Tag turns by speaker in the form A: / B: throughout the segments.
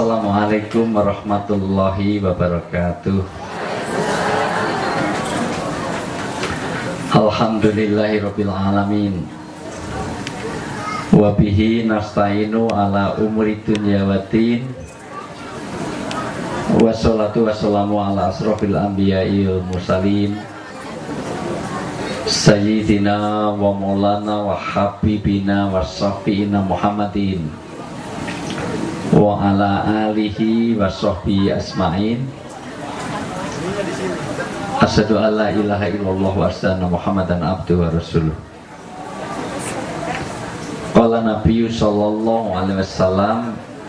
A: Assalamualaikum warahmatullahi wabarakatuh. Alhamdulillahirabbil alamin. Wa bihi nasta'inu ala umuri dunya waddin. Wassalatu wassalamu ala asrofil anbiya'i wal mursalin Sayyidina wa maulana wa habibina wa syafi'ina Muhammadin wa ala alihi wa sahbihi asma'in. Asyhadu an la ilaha illallah wa asyhadu Muhammadan abduhu wa rasuluh. Qala Nabi sallallahu alaihi wasallam,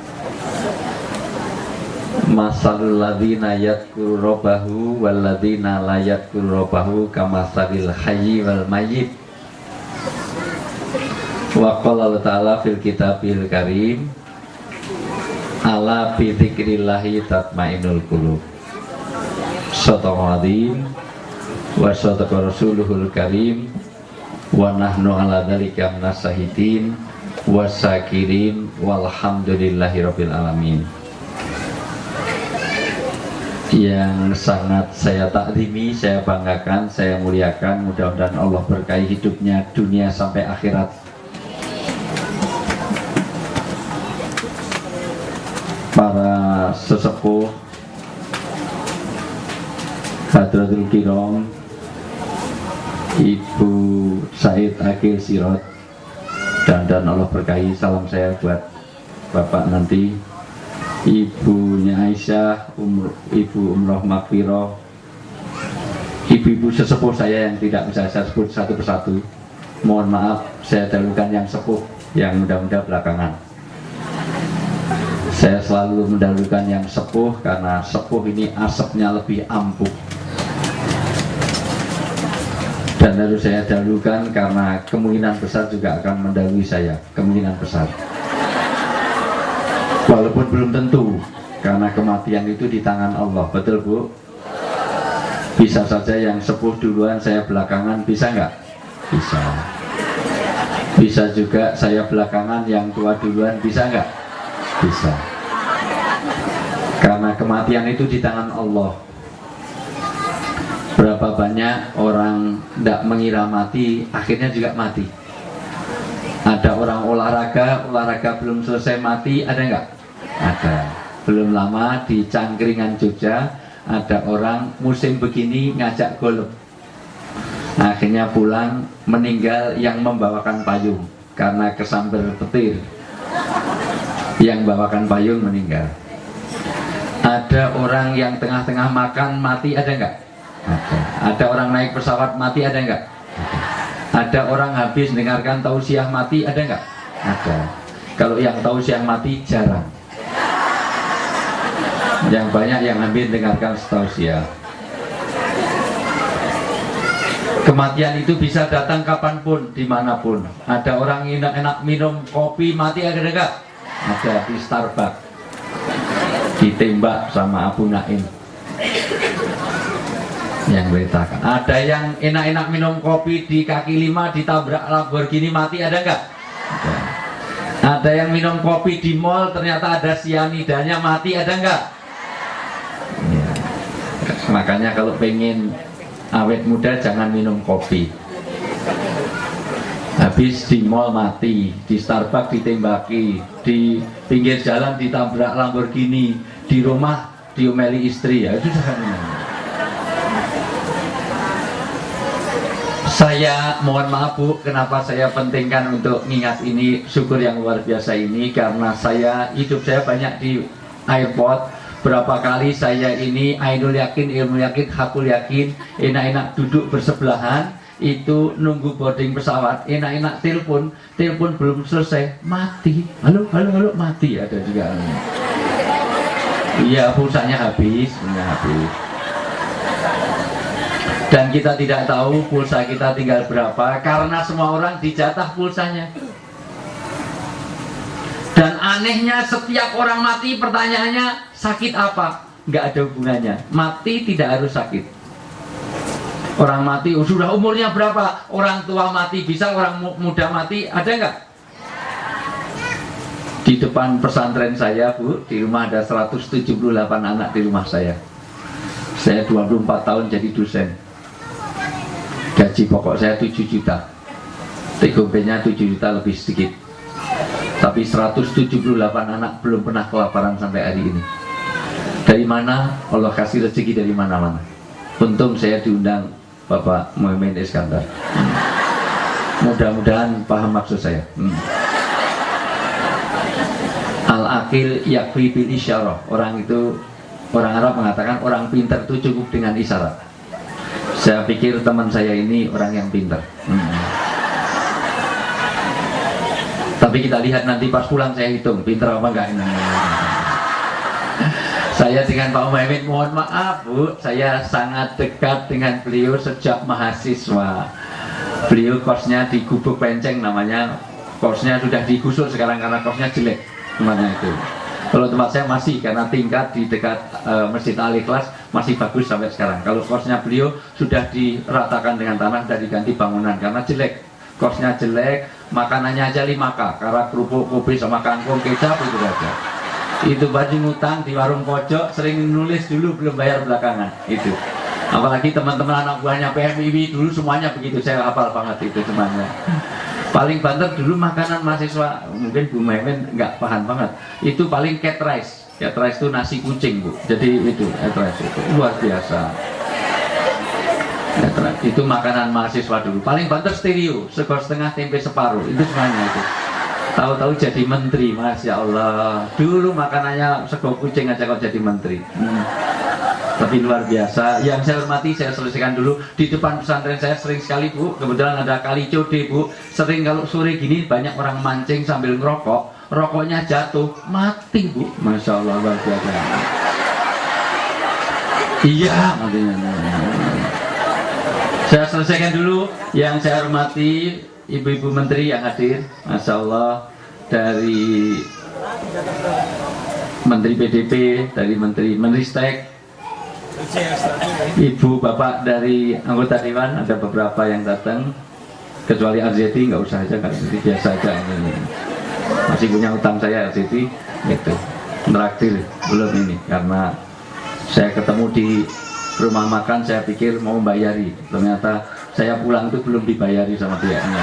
A: masalul ladzina yadhkuru rabbahu wal ladzina la yadhkuru rabbahu kamasalil hayyi wal mayyit. Wa qala Allah ta'ala fil kitabil karim, ala bi dzikrillahi tatmainnul qulub. Shadaqal adzim wa shadaqa rasuluhul karim wa nahnu ala dzalika minas syahidin wasyakirin walhamdulillahirabbil alamin. Yang sangat saya takzimi, saya banggakan, saya muliakan, mudah-mudahan Allah berkahi hidupnya dunia sampai akhirat. Para sesepuh Hadratul Kiram, Ibu Said Akil Sirot, dan Allah berkahi, salam saya buat Bapak nanti, Ibunya Aisyah, Ibu Umroh Makfiroh, ibu-ibu sesepuh saya yang tidak bisa saya sebut satu persatu. Mohon maaf, saya dahulukan yang sepuh, yang muda-muda belakangan. Saya selalu mendahulukan yang sepuh karena sepuh ini asapnya lebih ampuh. Dan harus saya dahulukan karena kemungkinan besar juga akan mendahului saya, kemungkinan besar. Walaupun belum tentu, karena kematian itu di tangan Allah, betul Bu? Bisa saja yang sepuh duluan, saya belakangan, bisa nggak? Bisa. Bisa juga saya belakangan, yang tua duluan, bisa nggak? Bisa. Karena kematian itu di tangan Allah. Berapa banyak orang tidak mengira mati, akhirnya juga mati. Ada orang olahraga belum selesai mati, ada nggak? Ada. Belum lama di Cangkringan Jogja ada orang musim begini ngajak golf. Akhirnya pulang meninggal yang membawakan payung karena kesambar petir. Yang bawakan payung meninggal. Ada orang yang tengah-tengah makan mati, ada nggak? Ada. Ada orang naik pesawat mati, ada nggak? Ada. Ada orang habis dengarkan tausiah mati, ada nggak? Ada. Kalau yang tausiah mati jarang. Yang banyak yang habis dengarkan tausiah. Kematian itu bisa datang kapanpun, dimanapun. Ada orang enak minum kopi mati, ada nggak? Ada di Starbucks. Ditembak sama Abu Naim yang beritakan. Ada yang enak-enak minum kopi di kaki lima ditabrak Lamborghini mati, ada nggak? Ada. Ada yang minum kopi di mall ternyata ada sianidanya mati, ada nggak? Ya. Makanya kalau pengen awet muda jangan minum kopi. Habis di mall mati, di Starbucks ditembaki, di pinggir jalan ditabrak Lamborghini, di rumah diomeli istri, ya itu jangan. Saya mohon maaf Bu, kenapa saya pentingkan untuk mengingat ini, syukur yang luar biasa ini, karena hidup saya banyak di airport. Berapa kali saya ini ainul yakin, ilmu yakin, hakul yakin, enak-enak duduk bersebelahan, itu nunggu boarding pesawat, enak-enak telepon belum selesai, mati. Halo, mati. Ada juga. Iya, pulsanya habis. Dan kita tidak tahu pulsa kita tinggal berapa, karena semua orang dijatah pulsanya. Dan anehnya setiap orang mati pertanyaannya sakit apa? Nggak ada hubungannya. Mati tidak harus sakit. Orang mati sudah umurnya berapa? Orang tua mati bisa, orang muda mati ada nggak? Di depan pesantren saya, Bu, di rumah ada 178 anak di rumah saya. Saya 24 tahun jadi dosen. Gaji pokok saya 7 juta. TGP-nya 7 juta lebih sedikit. Tapi 178 anak belum pernah kelaparan sampai hari ini. Dari mana? Allah kasih rezeki dari mana-mana. Untung saya diundang Bapak Muhammad Iskandar. Mudah-mudahan paham maksud saya. Al-aqil yakfi bil isyarah. Orang Arab mengatakan orang pintar itu cukup dengan isyarat. Saya pikir teman saya ini orang yang pintar. Tapi kita lihat nanti pas pulang saya hitung pintar apa enggak ini. Saya dengan Pak Muhammad, mohon maaf Bu, saya sangat dekat dengan beliau sejak mahasiswa. Beliau kosnya di Gubuk Penceng namanya. Kosnya sudah digusur sekarang karena kosnya jelek tempatnya itu. Kalau tempat saya masih karena tingkat di dekat Masjid Al-Ikhlas masih bagus sampai sekarang. Kalau kosnya beliau sudah diratakan dengan tanah dan diganti bangunan karena jelek. Kosnya jelek, makanannya aja 5K, karena kerupuk, kopi sama kangkung, kecap itu aja. Itu baju ngutang di warung pojok, sering nulis dulu belum bayar belakangan itu. Apalagi teman-teman anak buahnya PMIB dulu semuanya begitu, saya hafal banget itu semuanya. Paling banter dulu makanan mahasiswa, mungkin Bu Memen nggak paham banget. Itu paling cat rice. Cat rice itu nasi kucing Bu. Jadi itu cat rice itu luar biasa. Cat rice itu makanan mahasiswa dulu. Paling banter stereo, sego setengah tempe separuh. Itu semuanya itu. Tahu-tahu jadi menteri, Masya Allah. Dulu makanannya sego kucing aja kok jadi menteri. Tapi luar biasa. Yang saya hormati, saya selesaikan dulu. Di depan pesantren saya sering sekali Bu, kebetulan ada kali code Bu. Sering kalau sore gini banyak orang mancing sambil ngerokok, rokoknya jatuh, mati Bu. Masya Allah, luar biasa. Iya, matinya. Saya selesaikan dulu. Yang saya hormati Ibu-ibu menteri yang hadir, Masya Allah, dari Menteri PDP, dari Menteri Menristek, Ibu Bapak dari anggota Dewan, ada beberapa yang datang, kecuali RZT, nggak usah aja, RZT biasa aja ini. Masih punya utang saya RZT, itu traktir belum ini, karena saya ketemu di rumah makan, saya pikir mau bayari, ternyata saya pulang itu belum dibayari sama pihaknya.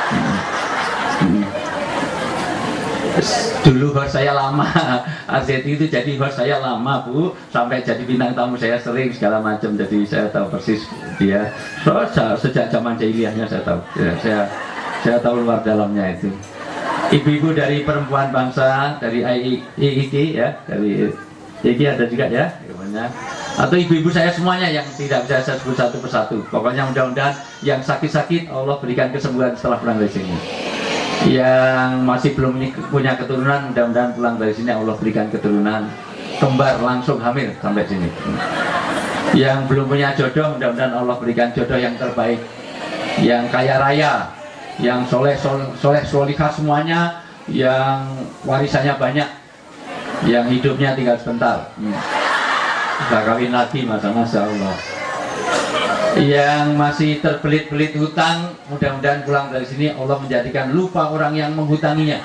A: Dulu host saya lama, RZT itu jadi host saya lama Bu, sampai jadi bintang tamu saya sering segala macam, jadi saya tahu persis dia. Sejak zaman jahiliyahnya saya tahu, ya, saya tahu luar dalamnya itu. Ibu-ibu dari Perempuan Bangsa, dari IIK ya, dari IIK ada juga ya, atau ibu-ibu saya semuanya yang tidak bisa saya sebut satu persatu. Pokoknya mudah-mudahan yang sakit-sakit Allah berikan kesembuhan setelah pulang dari sini. Yang masih belum punya keturunan, mudah-mudahan pulang dari sini Allah berikan keturunan kembar langsung hamil sampai sini. Yang belum punya jodoh, mudah-mudahan Allah berikan jodoh yang terbaik. Yang kaya raya, yang soleh-solihah semuanya, yang warisannya banyak, yang hidupnya tinggal sebentar. Sudah kawin lagi, Masya Allah. Yang masih terbelit-belit hutang, mudah-mudahan pulang dari sini Allah menjadikan lupa orang yang menghutanginya.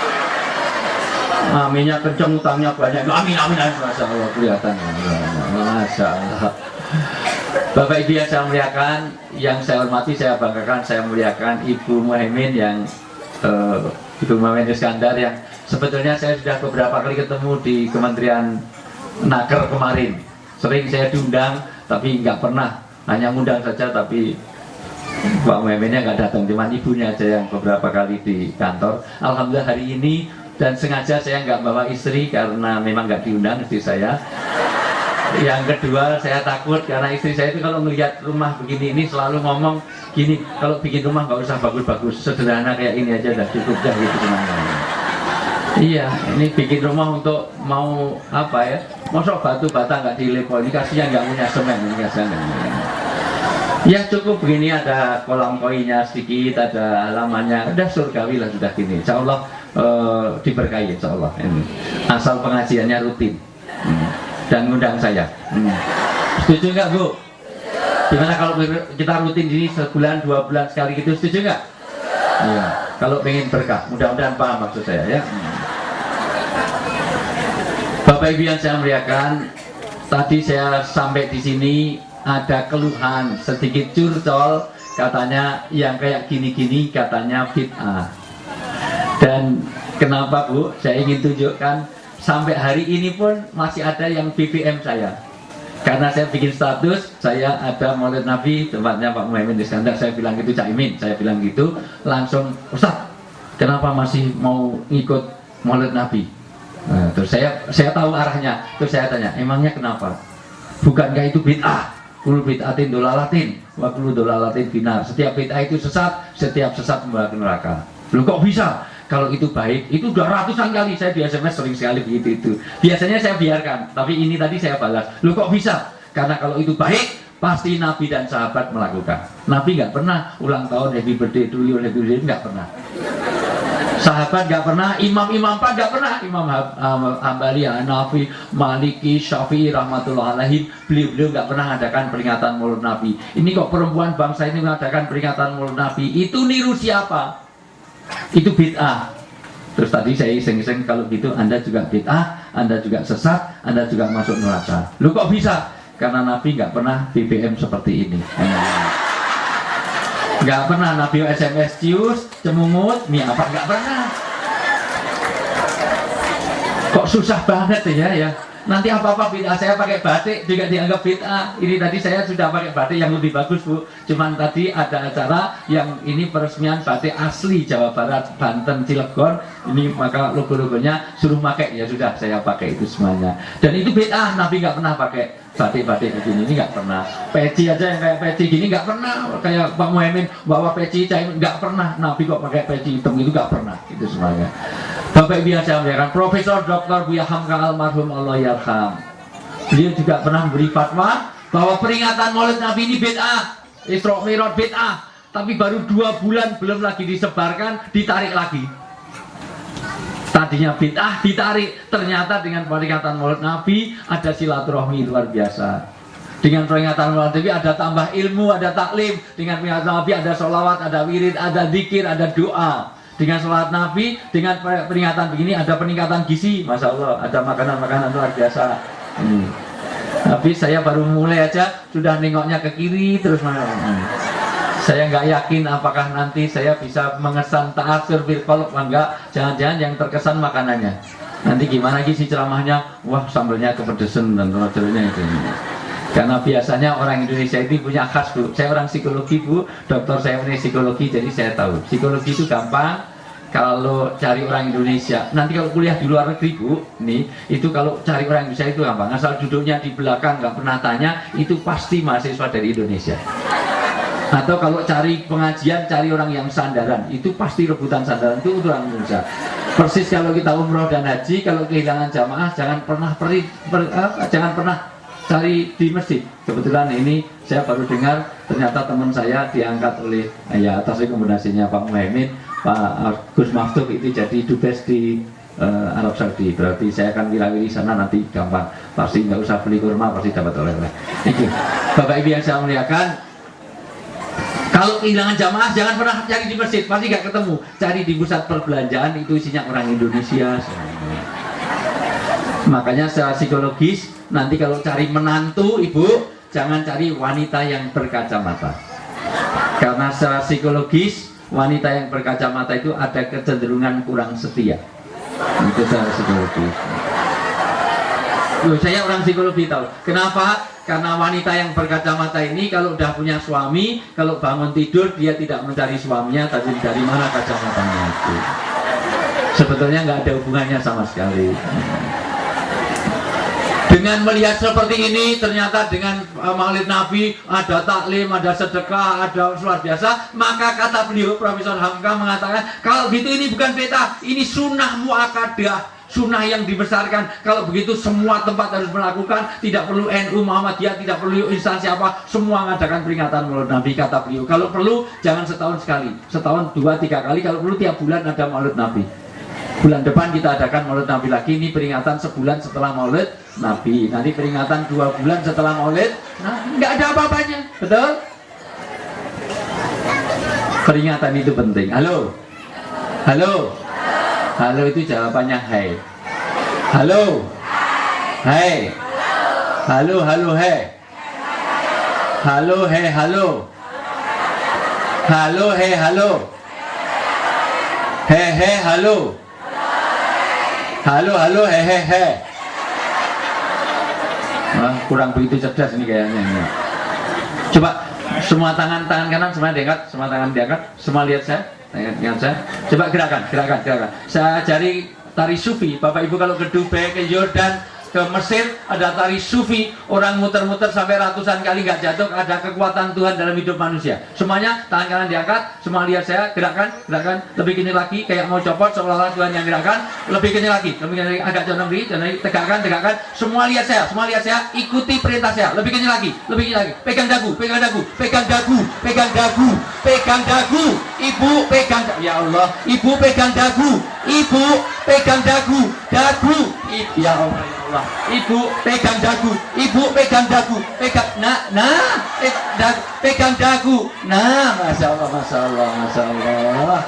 A: Aminnya kenceng, hutangnya banyak. Amin, amin, amin. Masya Allah, kelihatan. Masya Allah. Bapak Ibu yang saya muliakan, yang saya hormati, saya banggakan, saya muliakan Ibu Muhammad yang Ibu Muhammad Iskandar yang sebetulnya saya sudah beberapa kali ketemu di Kementerian Naker kemarin. Sering saya diundang, tapi nggak pernah, hanya ngundang saja, tapi Pak Muhammadnya nggak datang, cuma ibunya aja yang beberapa kali di kantor. Alhamdulillah hari ini, dan sengaja saya nggak bawa istri karena memang nggak diundang istri saya. Yang kedua, saya takut karena istri saya itu kalau melihat rumah begini ini selalu ngomong gini, kalau bikin rumah nggak usah bagus-bagus, sederhana kayak ini aja udah cukup dah gitu semuanya. Iya, ini bikin rumah untuk mau apa ya? Mosok batu bata nggak dilepol, ini kasihan nggak punya semen, ini kasihan. Ya cukup begini, ada kolam koinya sedikit, ada halamannya, udah surgawi lah sudah gini. Insya Allah diberkahi, Insya Allah ini. Asal pengajiannya rutin dan ngundang saya. Setuju nggak Bu? Gimana kalau kita rutin ini sebulan 2 bulan sekali gitu, setuju nggak? Iya. Kalau pengen berkah, mudah-mudahan paham maksud saya ya. Bapak Ibu yang saya muliakan, tadi saya sampai di sini ada keluhan sedikit curcol, katanya yang kayak gini-gini katanya bid'ah. Dan kenapa Bu? Saya ingin tunjukkan sampai hari ini pun masih ada yang BBM saya. Karena saya bikin status, saya ada Maulid Nabi, tempatnya Pak Muhaimin Iskandar. Saya bilang gitu, Cak Imin, saya bilang gitu, langsung, Ustaz, kenapa masih mau ikut Maulid Nabi? Nah, terus saya tahu arahnya, terus saya tanya, emangnya kenapa? Bukankah itu bid'ah? Kul bid'atin dolalatin, wa kullu dolalatin binar. Setiap bid'ah itu sesat, setiap sesat membawa ke neraka. Loh kok bisa? Kalau itu baik, itu udah ratusan kali saya di SMS sering sekali begitu itu. Biasanya saya biarkan, tapi ini tadi saya balas. Loh kok bisa? Karena kalau itu baik, pasti Nabi dan sahabat melakukan. Nabi nggak pernah ulang tahun happy birthday to you, happy birthday, nggak pernah. Sahabat nggak pernah, imam-imam pak nggak pernah. Imam Hambali, Hanafi, Maliki, Syafi'i, rahmatullah alaihim, beliau nggak pernah adakan peringatan Maulid Nabi. Ini kok perempuan bangsa ini mengadakan peringatan Maulid Nabi? Itu niru siapa? Itu bid'ah. Terus tadi saya iseng-iseng, kalau gitu Anda juga bid'ah, Anda juga sesat, Anda juga masuk neraka. Lu kok bisa? Karena Nabi nggak pernah BBM seperti ini. Nggak pernah Nabi SMS cius, cemungut, mie apa, nggak pernah. Kok susah banget ya. Nanti apa-apa bid'ah, saya pakai batik juga dianggap bid'ah. Ini tadi saya sudah pakai batik yang lebih bagus Bu. Cuman tadi ada acara yang ini peresmian batik asli Jawa Barat, Banten, Cilegon. Ini maka logo-logonya suruh pakai, ya sudah saya pakai itu semuanya. Dan itu bid'ah, Nabi nggak pernah pakai batik-batik begini, ini nggak pernah. Peci aja yang kayak peci gini nggak pernah. Kayak Pak Muhaimin bawa peci, nggak pernah. Nabi kok pakai peci hitam itu nggak pernah. Itu semuanya. Bapak Ibu yang saya muliakan, Profesor Dr. Buya Hamka almarhum Allah yarham, beliau juga pernah memberi fatwa bahwa peringatan Maulid Nabi ini bid'ah, Isra Mi'raj bid'ah, tapi baru 2 bulan belum lagi disebarkan, ditarik lagi. Tadinya bid'ah, ditarik. Ternyata dengan peringatan Maulid Nabi ada silaturahmi luar biasa. Dengan peringatan Maulid Nabi ada tambah ilmu, ada taklim. Dengan peringatan Nabi ada sholawat, ada wirid, ada zikir, ada doa. Dengan sholat Nabi, dengan peringatan begini ada peningkatan gizi, Masya Allah, ada makanan-makanan luar biasa. Tapi saya baru mulai aja sudah nengoknya ke kiri terus. Saya nggak yakin apakah nanti saya bisa mengesan ta'asur bil qalb, enggak. Jangan-jangan yang terkesan makanannya. Nanti gimana gizi ceramahnya? Wah, sambelnya kepedesan dan rodelnya itu. Karena biasanya orang Indonesia itu punya khas Bu. Saya orang psikologi Bu, dokter saya ini psikologi, jadi saya tahu psikologi itu gampang. Kalau cari orang Indonesia, nanti kalau kuliah di luar negeri Bu, nih itu kalau cari orang Indonesia itu gampang. Asal duduknya di belakang, nggak pernah tanya, itu pasti mahasiswa dari Indonesia. Atau kalau cari pengajian, cari orang yang sandaran, itu pasti rebutan sandaran, itu orang Indonesia. Persis kalau kita umroh dan haji, kalau kehilangan jamaah, jangan pernah cari di masjid. Kebetulan ini saya baru dengar ternyata teman saya diangkat oleh atas rekomendasinya Pak Muhaimin, Pak Gus Maftub itu jadi dubes di Arab Saudi. Berarti saya akan wirawiri sana nanti gampang. Pasti nggak usah beli kurma, pasti dapat oleh-oleh. Itu Bapak Ibu yang saya muliakan, kalau kehilangan jamaah jangan pernah cari di masjid, pasti nggak ketemu. Cari di pusat perbelanjaan, itu isinya orang Indonesia. Makanya secara psikologis, nanti kalau cari menantu Ibu, jangan cari wanita yang berkacamata. Karena secara psikologis, wanita yang berkacamata itu ada kecenderungan kurang setia. Itu secara psikologis. Loh, saya orang psikologi tahu. Kenapa? Karena wanita yang berkacamata ini kalau udah punya suami, kalau bangun tidur dia tidak mencari suaminya, tapi dari mana kacamatanya itu. Sebetulnya nggak ada hubungannya sama sekali. Dengan melihat seperti ini, ternyata dengan Maulid Nabi ada taklim, ada sedekah, ada luar biasa, maka kata beliau Profesor Hamka mengatakan, kalau gitu ini bukan bid'ah, ini sunnah muakkadah, sunnah yang dibesarkan. Kalau begitu semua tempat harus melakukan, tidak perlu NU Muhammadiyah, tidak perlu instansi apa, semua mengadakan peringatan Maulid Nabi, kata beliau. Kalau perlu jangan setahun sekali, setahun 2-3 kali, kalau perlu tiap bulan ada Maulid Nabi. Bulan depan kita adakan Maulid Nabi lagi, ini peringatan sebulan setelah Maulid Nabi. Nanti peringatan 2 bulan setelah Maulid, nah nggak ada apa-apanya, betul? Peringatan itu penting. Halo, halo, halo itu jawabannya hai. Halo, Hai. Halo, halo, hai. Halo, hai, halo. Halo, hai, halo. He, he, halo. Halo, halo, he, he, he. Kurang begitu cerdas ini kayaknya. Coba semua tangan kanan semua diangkat, semua tangan diangkat, semua lihat saya, lihat saya. Coba gerakan. Saya ajari tari sufi. Bapak Ibu kalau ke Dubai, ke Yordan, ke Mesir ada tari sufi, orang muter-muter sampai ratusan kali nggak jatuh, ada kekuatan Tuhan dalam hidup manusia. Semuanya tangan kanan diangkat, semua lihat saya, gerakan, lebih kencang lagi, kayak mau copot seolah-olah Tuhan yang gerakan, lebih kencang lagi, agak jauh lagi, tegakkan, semua lihat saya, ikuti perintah saya, lebih kencang lagi, pegang dagu, ibu pegang, ya Allah, ibu pegang dagu, ya Allah, ibu pegang dagu, pegang dagu, masya Allah.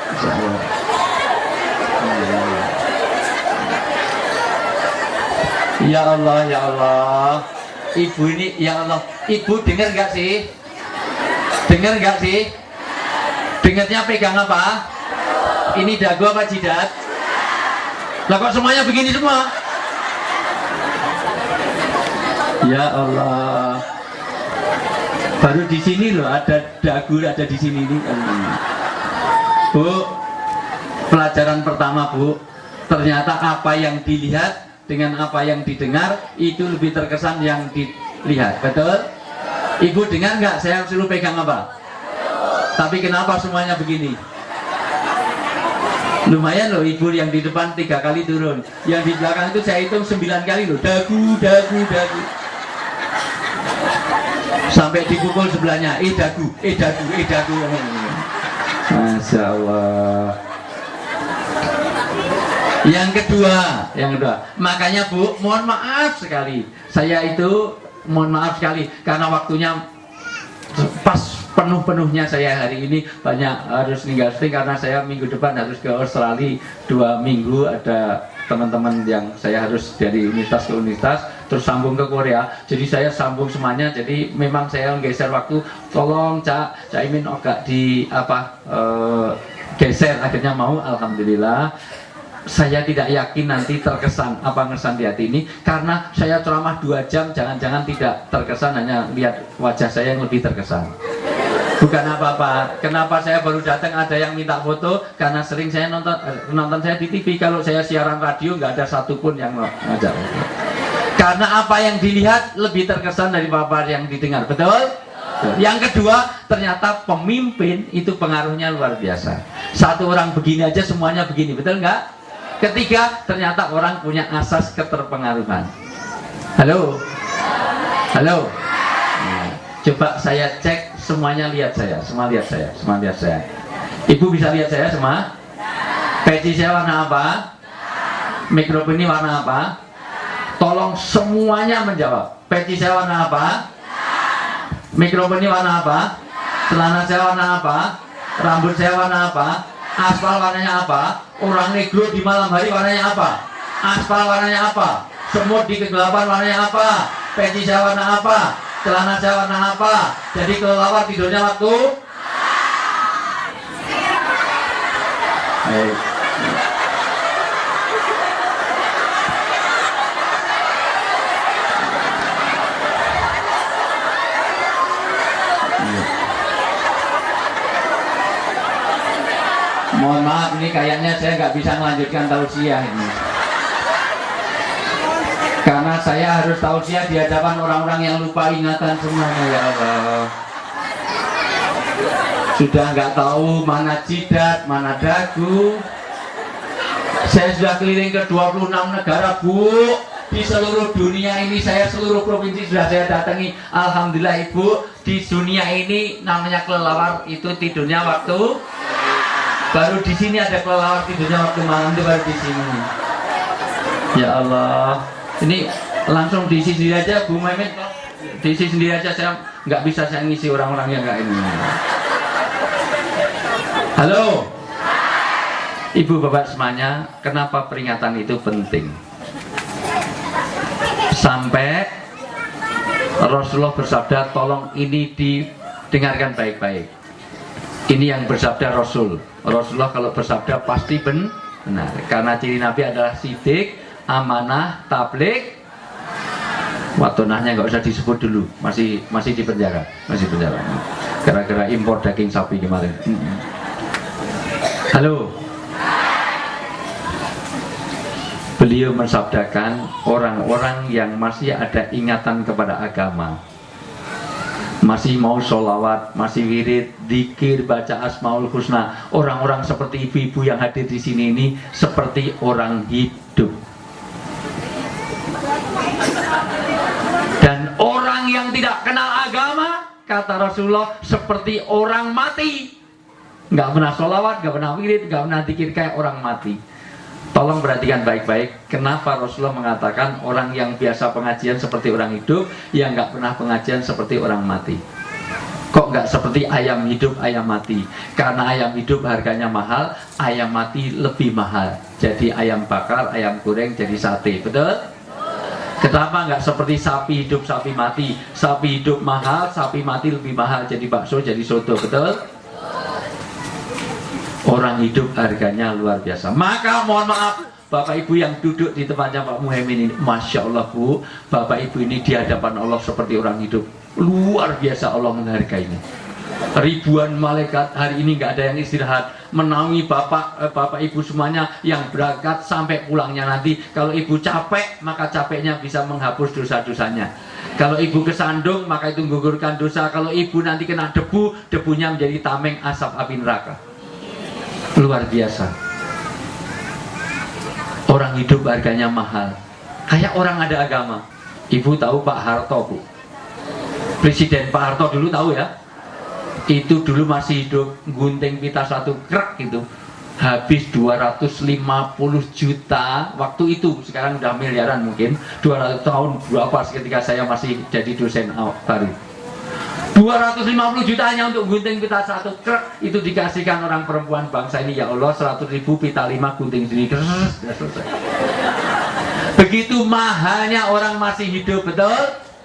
A: Ya Allah, ibu ini, ya Allah, ibu dengar nggak sih? Dengarnya pegang apa? Ini dagu apa jidat? Lah kok semuanya begini semua? Ya Allah, baru di sini loh ada dagu, ada di sini nih. Bu, pelajaran pertama Bu, ternyata apa yang dilihat dengan apa yang didengar itu lebih terkesan yang dilihat, betul? Ibu dengar nggak saya suruh pegang apa? Tapi kenapa semuanya begini? Lumayan loh, ibu yang di depan 3 kali turun, yang di belakang itu saya hitung 9 kali loh, dagu. Sampai dipukul sebelahnya, dagu. Masya Allah. Yang kedua, makanya Bu, mohon maaf sekali, saya itu mohon maaf sekali karena waktunya pas penuh-penuhnya saya hari ini banyak harus ninggal syuting karena saya minggu depan harus ke Australia 2 minggu, ada teman-teman yang saya harus dari universitas ke universitas terus sambung ke Korea, jadi saya sambung semuanya, jadi memang saya menggeser waktu. Tolong Cak Imin agak di geser, akhirnya mau, alhamdulillah. Saya tidak yakin nanti terkesan ngesan di hati ini karena saya ceramah 2 jam, jangan-jangan tidak terkesan, hanya lihat wajah saya yang lebih terkesan. Bukan apa-apa. Kenapa saya baru datang ada yang minta foto? Karena sering saya nonton saya di TV. Kalau saya siaran radio nggak ada satupun yang ngajak foto. Karena apa yang dilihat lebih terkesan dari apa yang didengar. Betul? Yang kedua, ternyata pemimpin itu pengaruhnya luar biasa. Satu orang begini aja semuanya begini, betul nggak? Ketiga, ternyata orang punya asas keterpengaruhan. Halo? Coba saya cek, semuanya lihat saya, semua lihat saya. Ibu bisa lihat saya semua? Peci saya warna apa? Mikrofon ini warna apa? Tolong semuanya menjawab. Peci saya warna apa? Mikrofon ini warna apa? Celana saya warna apa? Rambut saya warna apa? Aspal warnanya apa? Orang negro di malam hari warnanya apa? Aspal warnanya apa? Semut di kegelapan warnanya apa? Peci saya warna apa? Celana saya warna apa? Jadi kelelawar tidurnya waktu? Mohon maaf, ini kayaknya saya nggak bisa melanjutkan tausiah ini. Karena saya harus tausiah di hadapan orang-orang yang lupa ingatan semuanya, ya Allah. Sudah nggak tahu mana jidat, mana dagu. Saya sudah keliling ke 26 negara, Bu. Di seluruh dunia ini, saya seluruh provinsi sudah saya datangi. Alhamdulillah Ibu, di dunia ini namanya kelelawar itu tidurnya waktu. Baru di sini ada kelelawar tidurnya waktu malam, itu baru di sini. Ya Allah. Ini langsung diisi sendiri aja, Bu Memet. Diisi sendiri aja, saya nggak bisa saya ngisi orang-orang yang nggak ini. Halo, Ibu Bapak semuanya, kenapa peringatan itu penting? Sampai Rasulullah bersabda, tolong ini didengarkan baik-baik. Ini yang bersabda Rasul. Rasulullah kalau bersabda pasti benar. Karena ciri Nabi adalah sidik, amanah, tabligh. Watonahnya nggak usah disebut dulu, masih di penjara, gara-gara impor daging sapi kemarin. Halo. Beliau mensabdakan, orang-orang yang masih ada ingatan kepada agama, masih mau sholawat, masih wirid, zikir, baca asmaul husna, orang-orang seperti ibu-ibu yang hadir di sini ini seperti orang hidup. Dan orang yang tidak kenal agama, kata Rasulullah, seperti orang mati. Nggak pernah sholawat, nggak pernah wirid, nggak pernah zikir, kayak orang mati. Tolong perhatikan baik-baik, kenapa Rasulullah mengatakan orang yang biasa pengajian seperti orang hidup, yang nggak pernah pengajian seperti orang mati. Kok nggak seperti ayam hidup, ayam mati? Karena ayam hidup harganya mahal, ayam mati lebih mahal. Jadi ayam bakar, ayam goreng jadi sate, betul? Kenapa nggak seperti sapi hidup, sapi mati? Sapi hidup mahal, sapi mati lebih mahal, jadi bakso, jadi soto, betul? Orang hidup harganya luar biasa. Maka mohon maaf, Bapak Ibu yang duduk di tempatnya Pak Muhaimin ini, Masya Allah Bu, Bapak Ibu ini di hadapan Allah seperti orang hidup. Luar biasa Allah menghargainya. Ribuan malaikat hari ini nggak ada yang istirahat, menaungi Bapak Ibu semuanya yang berangkat sampai pulangnya nanti. Kalau Ibu capek, maka capeknya bisa menghapus dosa-dosanya. Kalau Ibu kesandung, maka itu menggugurkan dosa. Kalau Ibu nanti kena debu, debunya menjadi tameng asap api neraka. Luar biasa. Orang hidup harganya mahal, kayak orang ada agama. Ibu tahu Pak Harto, Bu? Presiden Pak Harto dulu tahu ya? Itu dulu masih hidup, gunting pita satu krek gitu, habis 250 juta waktu itu. Sekarang udah miliaran mungkin. 200 tahun berapa ketika saya masih jadi dosen baru. 250 juta hanya untuk gunting pita satu krek, itu dikasihkan orang perempuan bangsa ini. Ya Allah, 100.000 pita 5 gunting sendiri, sudah selesai. Begitu mahalnya orang masih hidup, betul?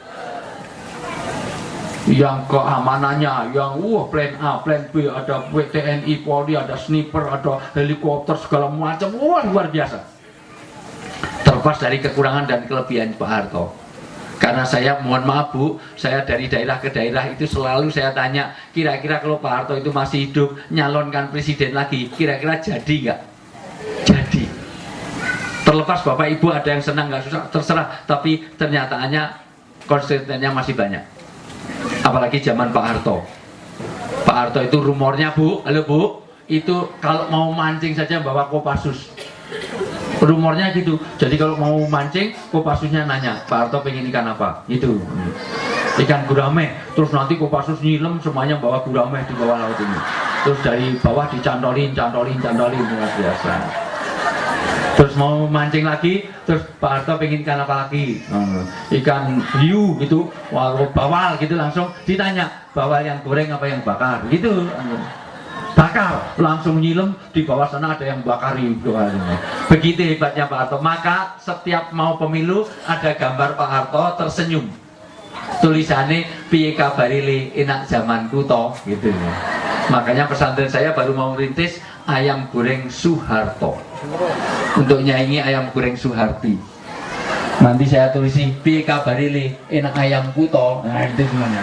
A: Yang keamanannya, yang plan A, plan B, ada TNI, Polri, ada sniper, ada helikopter segala macam, luar biasa. Terlepas dari kekurangan dan kelebihan Pak Harto. Karena saya mohon maaf Bu, saya dari daerah ke daerah itu selalu saya tanya, kira-kira kalau Pak Harto itu masih hidup, nyalonkan presiden lagi, kira-kira jadi nggak? Jadi. Terlepas Bapak Ibu ada yang senang nggak susah, terserah. Tapi ternyataannya konstituennya masih banyak. Apalagi zaman Pak Harto. Pak Harto itu rumornya Bu, halo Bu, itu kalau mau mancing saja bawa Kopassus. Rumornya gitu. Jadi kalau mau mancing, Kopassusnya nanya, Pak Harto pengen ikan apa? Itu ikan gurame. Terus nanti Kopassus nyilem semuanya bawa gurame di bawah laut ini. Terus dari bawah dicantolin luar biasa. Terus mau mancing lagi, terus Pak Harto pengen ikan apa lagi? Ikan hiu gitu, bawal gitu, langsung ditanya, bawal yang goreng apa yang bakar? Gitu. Bakar, langsung nyilem, di bawah sana ada yang bakari. Begitu hebatnya Pak Harto. Maka setiap mau pemilu ada gambar Pak Harto tersenyum, tulisannya piye kabarile enak zamanku toh gitu. Makanya pesantren saya baru mau rintis ayam goreng Soeharto untuk nyanyi ayam goreng Soeharti. Nanti saya tulisi piye kabarile enak ayamku toh. Nah itu gimana.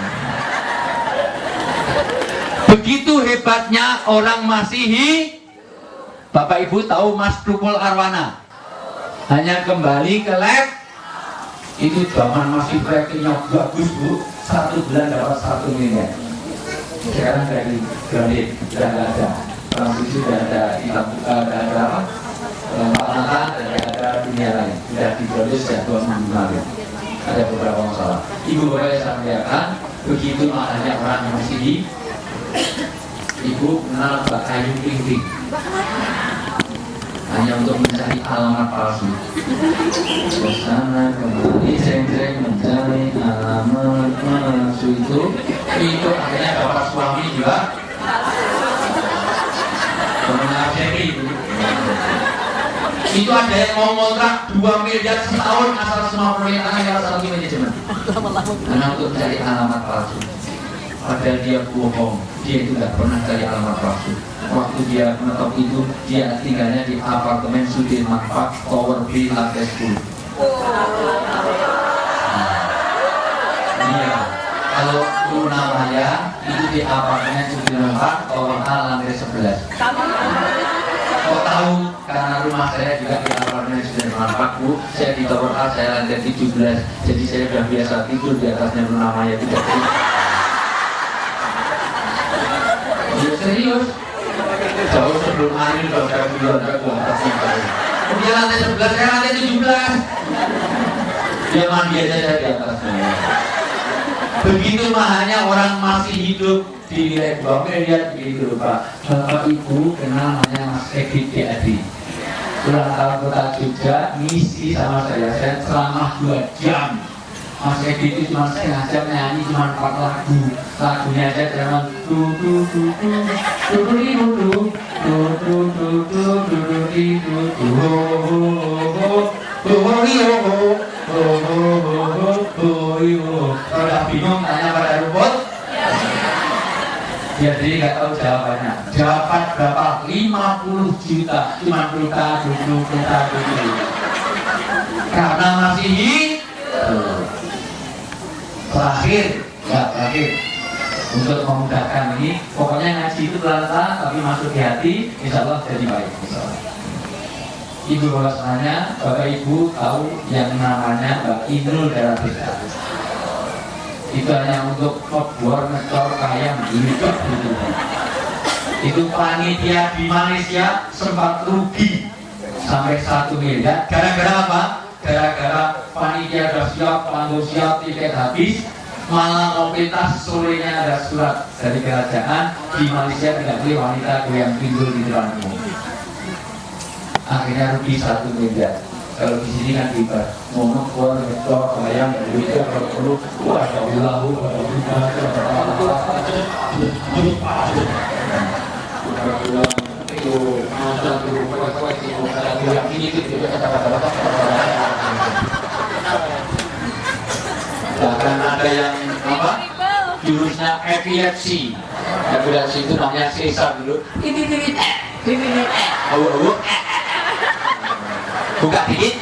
A: Begitu hebatnya orang Masihi. Bapak Ibu tahu Mas Tukul Arwana? Hanya kembali ke lab. Itu zaman masih rankingnya bagus Bu, 1 bulan dapat 1 miliar. Sekarang dari granit sudah nggak ada, transisi sudah ada, ada apa? Pak Nata dan ada dunia lain. Sudah diproduksi sejak 2 minggu lalu. Ada beberapa masalah. Ibu bapak yang saya muliakan, begitu makanya orang Masihi. Ibu kenal Mbak Ayu Ting Ting hanya untuk mencari alamat palsu. Kesana kembali sering-sering mencari alamat palsu itu akhirnya dapat suami juga mengakhiri itu. Itu ada yang mau ngontrak 2 miliar setahun asal semua pemerintahan asal manajemen. Karena untuk mencari alamat palsu. Padahal dia bohong, dia itu tidak pernah cari alamat palsu. Waktu dia menetap itu, dia tinggalnya di apartemen Sudirman Park, Tower B, lantai 10. Iya, kalau Luna Maya itu di apartemen Sudirman Park, Tower A, lantai 11. Kok tahu? Karena rumah saya juga di apartemen Sudirman Park, Bu. Saya di Tower A, saya lantai 17. Jadi saya sudah biasa tidur di atasnya Luna Maya itu. Ya serius. Jauh sebelum Ani sudah saya tidur di atasnya. Dia lantai 11, saya lantai 17. Dia mandi aja saya di atasnya. Begitu mahalnya orang masih hidup di wilayah 2 miliar begitu Pak. Bapak Ibu kenal namanya Mas Edi Adi. Ulang tahun kota Jogja ngisi sama saya selama 2 jam. Mas Edi itu cuma setengah jam nyanyi cuma 4 lagu. Lagunya aja cuma kalau bingung tanya pada rumput. Jadi nggak tahu jawabannya. Jawaban berapa? 50 juta. Cuma pulta. Karena masih hidup. Terakhir. Untuk memudahkan ini, pokoknya ngaji itu pelan-pelan tapi masuk di hati, insya Allah jadi baik. Ibu bahwasanya Bapak Ibu tahu yang namanya Mbak Inul Daratista. Itu hanya untuk obor ngecor ayam hidup gitu. Itu panitia di Malaysia sempat rugi sampai 1 miliar. Gara-gara apa? Gara-gara panitia sudah siap, panggung siap, tiket habis, malah mobilitas sorenya ada surat dari kerajaan di Malaysia tidak boleh wanita goyang pinggul di depan umum. Akhirnya rugi 1 miliar. Kalau di sini kan bebas, ngomong keluar ngecor ayam hidup perlu ada ulahu bahkan ada yang apa jurusnya epilepsi. Epilepsi itu namanya sesar dulu. Buka dikit.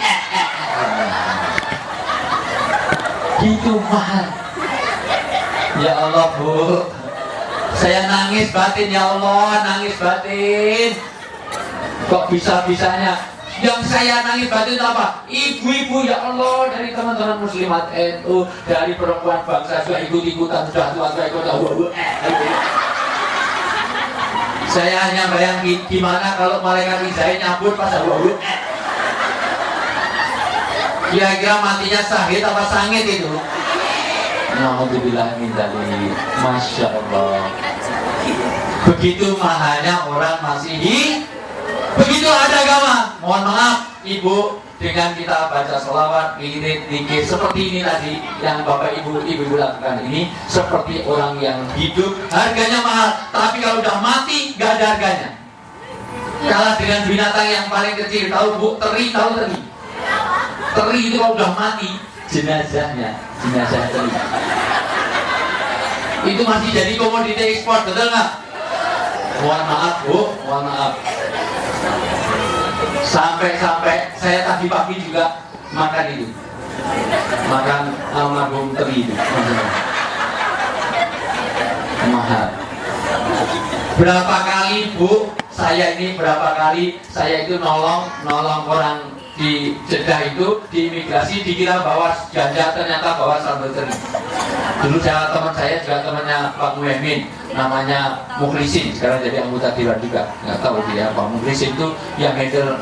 A: Gitu mahal. Ya Allah Bu, saya nangis batin ya Allah, nangis batin. Kok bisa-bisanya? Yang saya nangis batin itu apa? Ibu-ibu ya Allah, dari teman-teman muslimat NU, dari perempuan bangsa juga ikut-ikutan sudah tua-tua ikutan. Saya hanya bayangin gimana kalau malaikat Israel nyambut pas kira-kira matinya sahid apa sangit itu? Alhamdulillah min dzalik. Masya Allah. Begitu mahalnya orang masih hidup. Begitu ada agama. Mohon maaf Ibu, dengan kita baca sholawat, wirid, zikir seperti ini tadi yang Bapak Ibu lakukan ini seperti orang yang hidup, harganya mahal. Tapi kalau udah mati gak ada harganya. Kalah dengan binatang yang paling kecil. Tahu Bu, teri, tahu teri? Teri itu kalau udah mati, jenazah teri itu masih jadi komoditi ekspor, betul nggak? Mohon maaf Bu, mohon maaf. Sampai saya tadi pagi juga makan itu, makan almarhum teri itu, mahal. Berapa kali Bu, saya itu nolong orang di Jeddah itu, di imigrasi dikira bawa ganja, ternyata bawa sambal teri. Dulu teman saya juga temannya Pak Muhaimin, namanya Mukhlisin, sekarang jadi anggota dewan juga, nggak tahu dia Pak Mukhlisin itu yang handle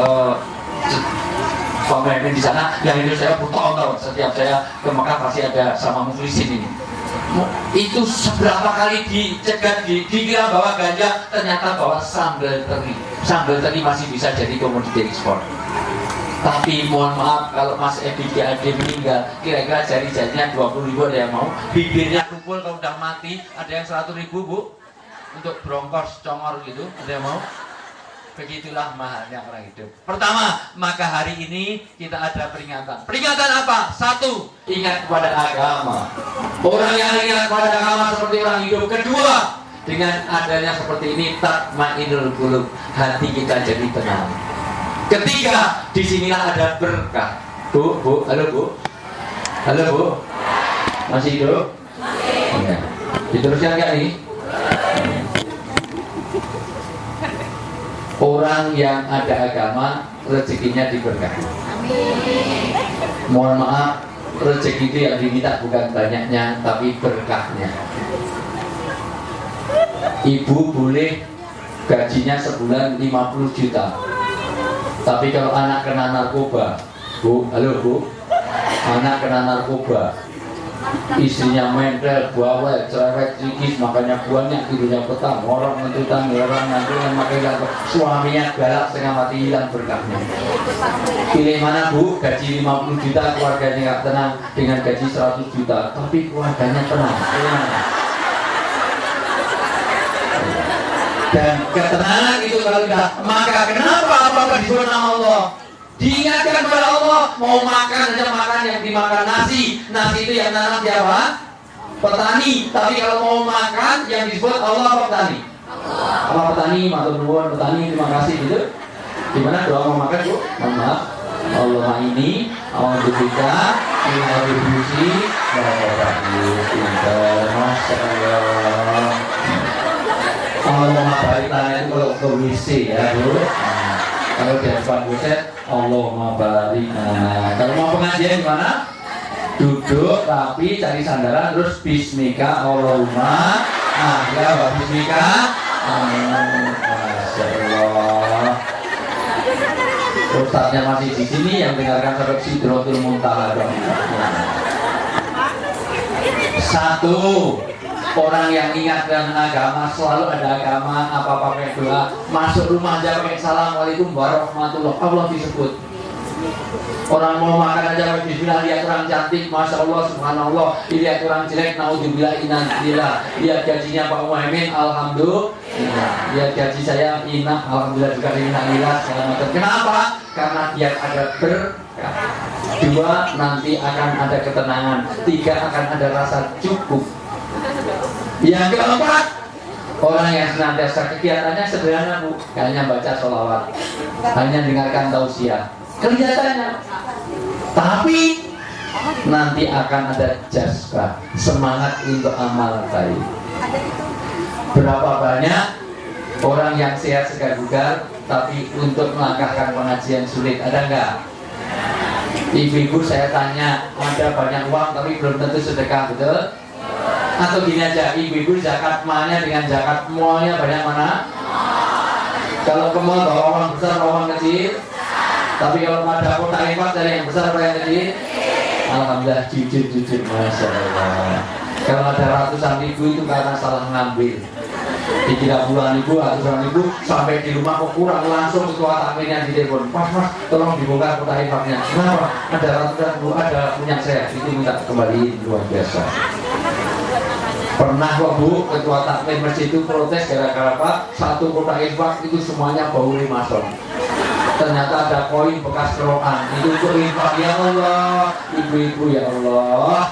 A: Pak Muhaimin di sana, yang handle saya bertahun-tahun. Setiap saya ke Mekah pasti ada sama Mukhlisin ini. Itu seberapa kali dicegat, dikira bawa ganja, ternyata bawa sambal teri. Sambal teri masih bisa jadi komoditi ekspor. Tapi mohon maaf kalau Mas Edi meninggal, kira-kira jari-jarinya 20.000 ada yang mau, bibirnya kumpul kalau udah mati, ada yang 100.000 Bu, untuk bronkos congor gitu, ada yang mau? Begitulah mahalnya orang hidup. Pertama, maka hari ini kita ada peringatan. Peringatan apa? Satu, ingat kepada agama. Orang yang ingat kepada agama seperti orang hidup. Kedua, dengan adanya seperti ini, tatmainul qulub, hati kita jadi tenang. Ketiga, disinilah ada berkah. Bu, halo Bu. Halo Bu. Masih hidup? Masih. Diteruskan nggak nih? Orang yang ada agama, rezekinya diberkahi. Mohon maaf, rezeki itu yang diminta bukan banyaknya, tapi berkahnya. Ibu boleh gajinya sebulan 50 juta. Tapi kalau anak kena narkoba, Bu, halo Bu, anak kena narkoba, istrinya mental, bawel, cerewet, sikis, makanya buahnya tidurnya petang, orang mentutan, orang nantinya makanya suaminya galak setengah mati, hilang berkahnya. Pilih mana Bu? Gaji 50 juta, keluarganya nggak tenang, dengan gaji 100 juta, tapi keluarganya tenang. Dan ketenangan itu kalau tidak, maka kenapa apa-apa disebut nama Allah? Diingatkan kepada Allah, mau makan aja makan yang dimakan nasi. Nasi itu yang nanam siapa? Petani. Tapi kalau mau makan yang disebut Allah apa petani? Apa petani? Matur nuwun petani, terima kasih gitu. Gimana doa mau makan Bu? Maaf. Allah ini, Allah kita, ini distribusi, Masya Allah. Allah mabari tanah itu kalau ke WC ya Bu. Kalau di depan buset, Allahumma barik. Nah, kalau mau pengajian gimana? Duduk rapi, cari sandaran, terus bismika Allahumma. Nah, ya, bismika. Masya Allah. Ustaznya masih di sini, yang dengarkan sampai Sidratul Muntaha dong. Satu. Orang yang ingat dengan agama, selalu ada agama, apa-apa pakai doa, masuk rumah aja pakai assalamualaikum warahmatullahi, Allah disebut. Orang mau makan aja pakai bismillah, lihat orang cantik, masya Allah, subhanallah, lihat orang jelek, naudzubillah, innalillah, lihat gajinya Pak Muhammad, alhamdulillah, lihat gaji saya, alhamdulillah juga innalillah, segala macam. Kenapa? Karena dia ada berkah. Dua, nanti akan ada ketenangan. Tiga, akan ada rasa cukup. Yang keempat, orang yang senantiasa kegiatannya sederhana Bu, hanya baca sholawat, hanya dengarkan tausiah, kelihatannya. Tapi nanti akan ada jazbah, semangat untuk amal baik. Berapa banyak orang yang sehat segar bugar, tapi untuk melangkahkan pengajian sulit, ada enggak? Ibu-ibu saya tanya, ada banyak uang tapi belum tentu sedekah, betul? Atau gini aja, ibu-ibu zakat malnya dengan zakat malnya banyak mana? Kalau ke mall bawa uang besar, bawa uang kecil. Tapi kalau ada kotak infak dari yang besar atau yang kecil? Alhamdulillah, jujur, Masya Allah. Kalau ada ratusan ribu itu karena salah ngambil. Dikira puluhan ribu, ratusan ribu, sampai di rumah kok kurang, langsung ketua takmirnya di telepon. Mas, tolong dibongkar kotak infaknya. Kenapa? Ada ratusan ribu, ada punya saya, itu minta kembali, luar biasa. Pernah kok Bu, ketua takmir masjid itu protes gara-gara apa? Satu kotak infak itu semuanya bau limason. Ternyata ada koin bekas kerokan. Itu untuk infak, ya Allah, ibu-ibu ya Allah.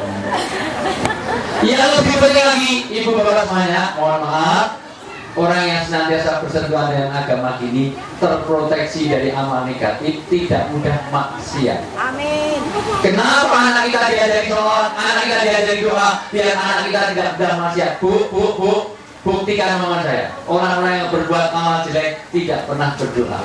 A: Ya lebih penting lagi, ibu bapak semuanya, mohon maaf, orang yang senantiasa bersentuhan dengan agama ini terproteksi dari amal negatif, tidak mudah maksiat. Amin. Kenapa anak kita diajari sholat, anak kita diajari doa, biar anak kita tidak mudah maksiat? Bu, buktikan sama saya. Orang-orang yang berbuat amal jelek tidak pernah berdoa.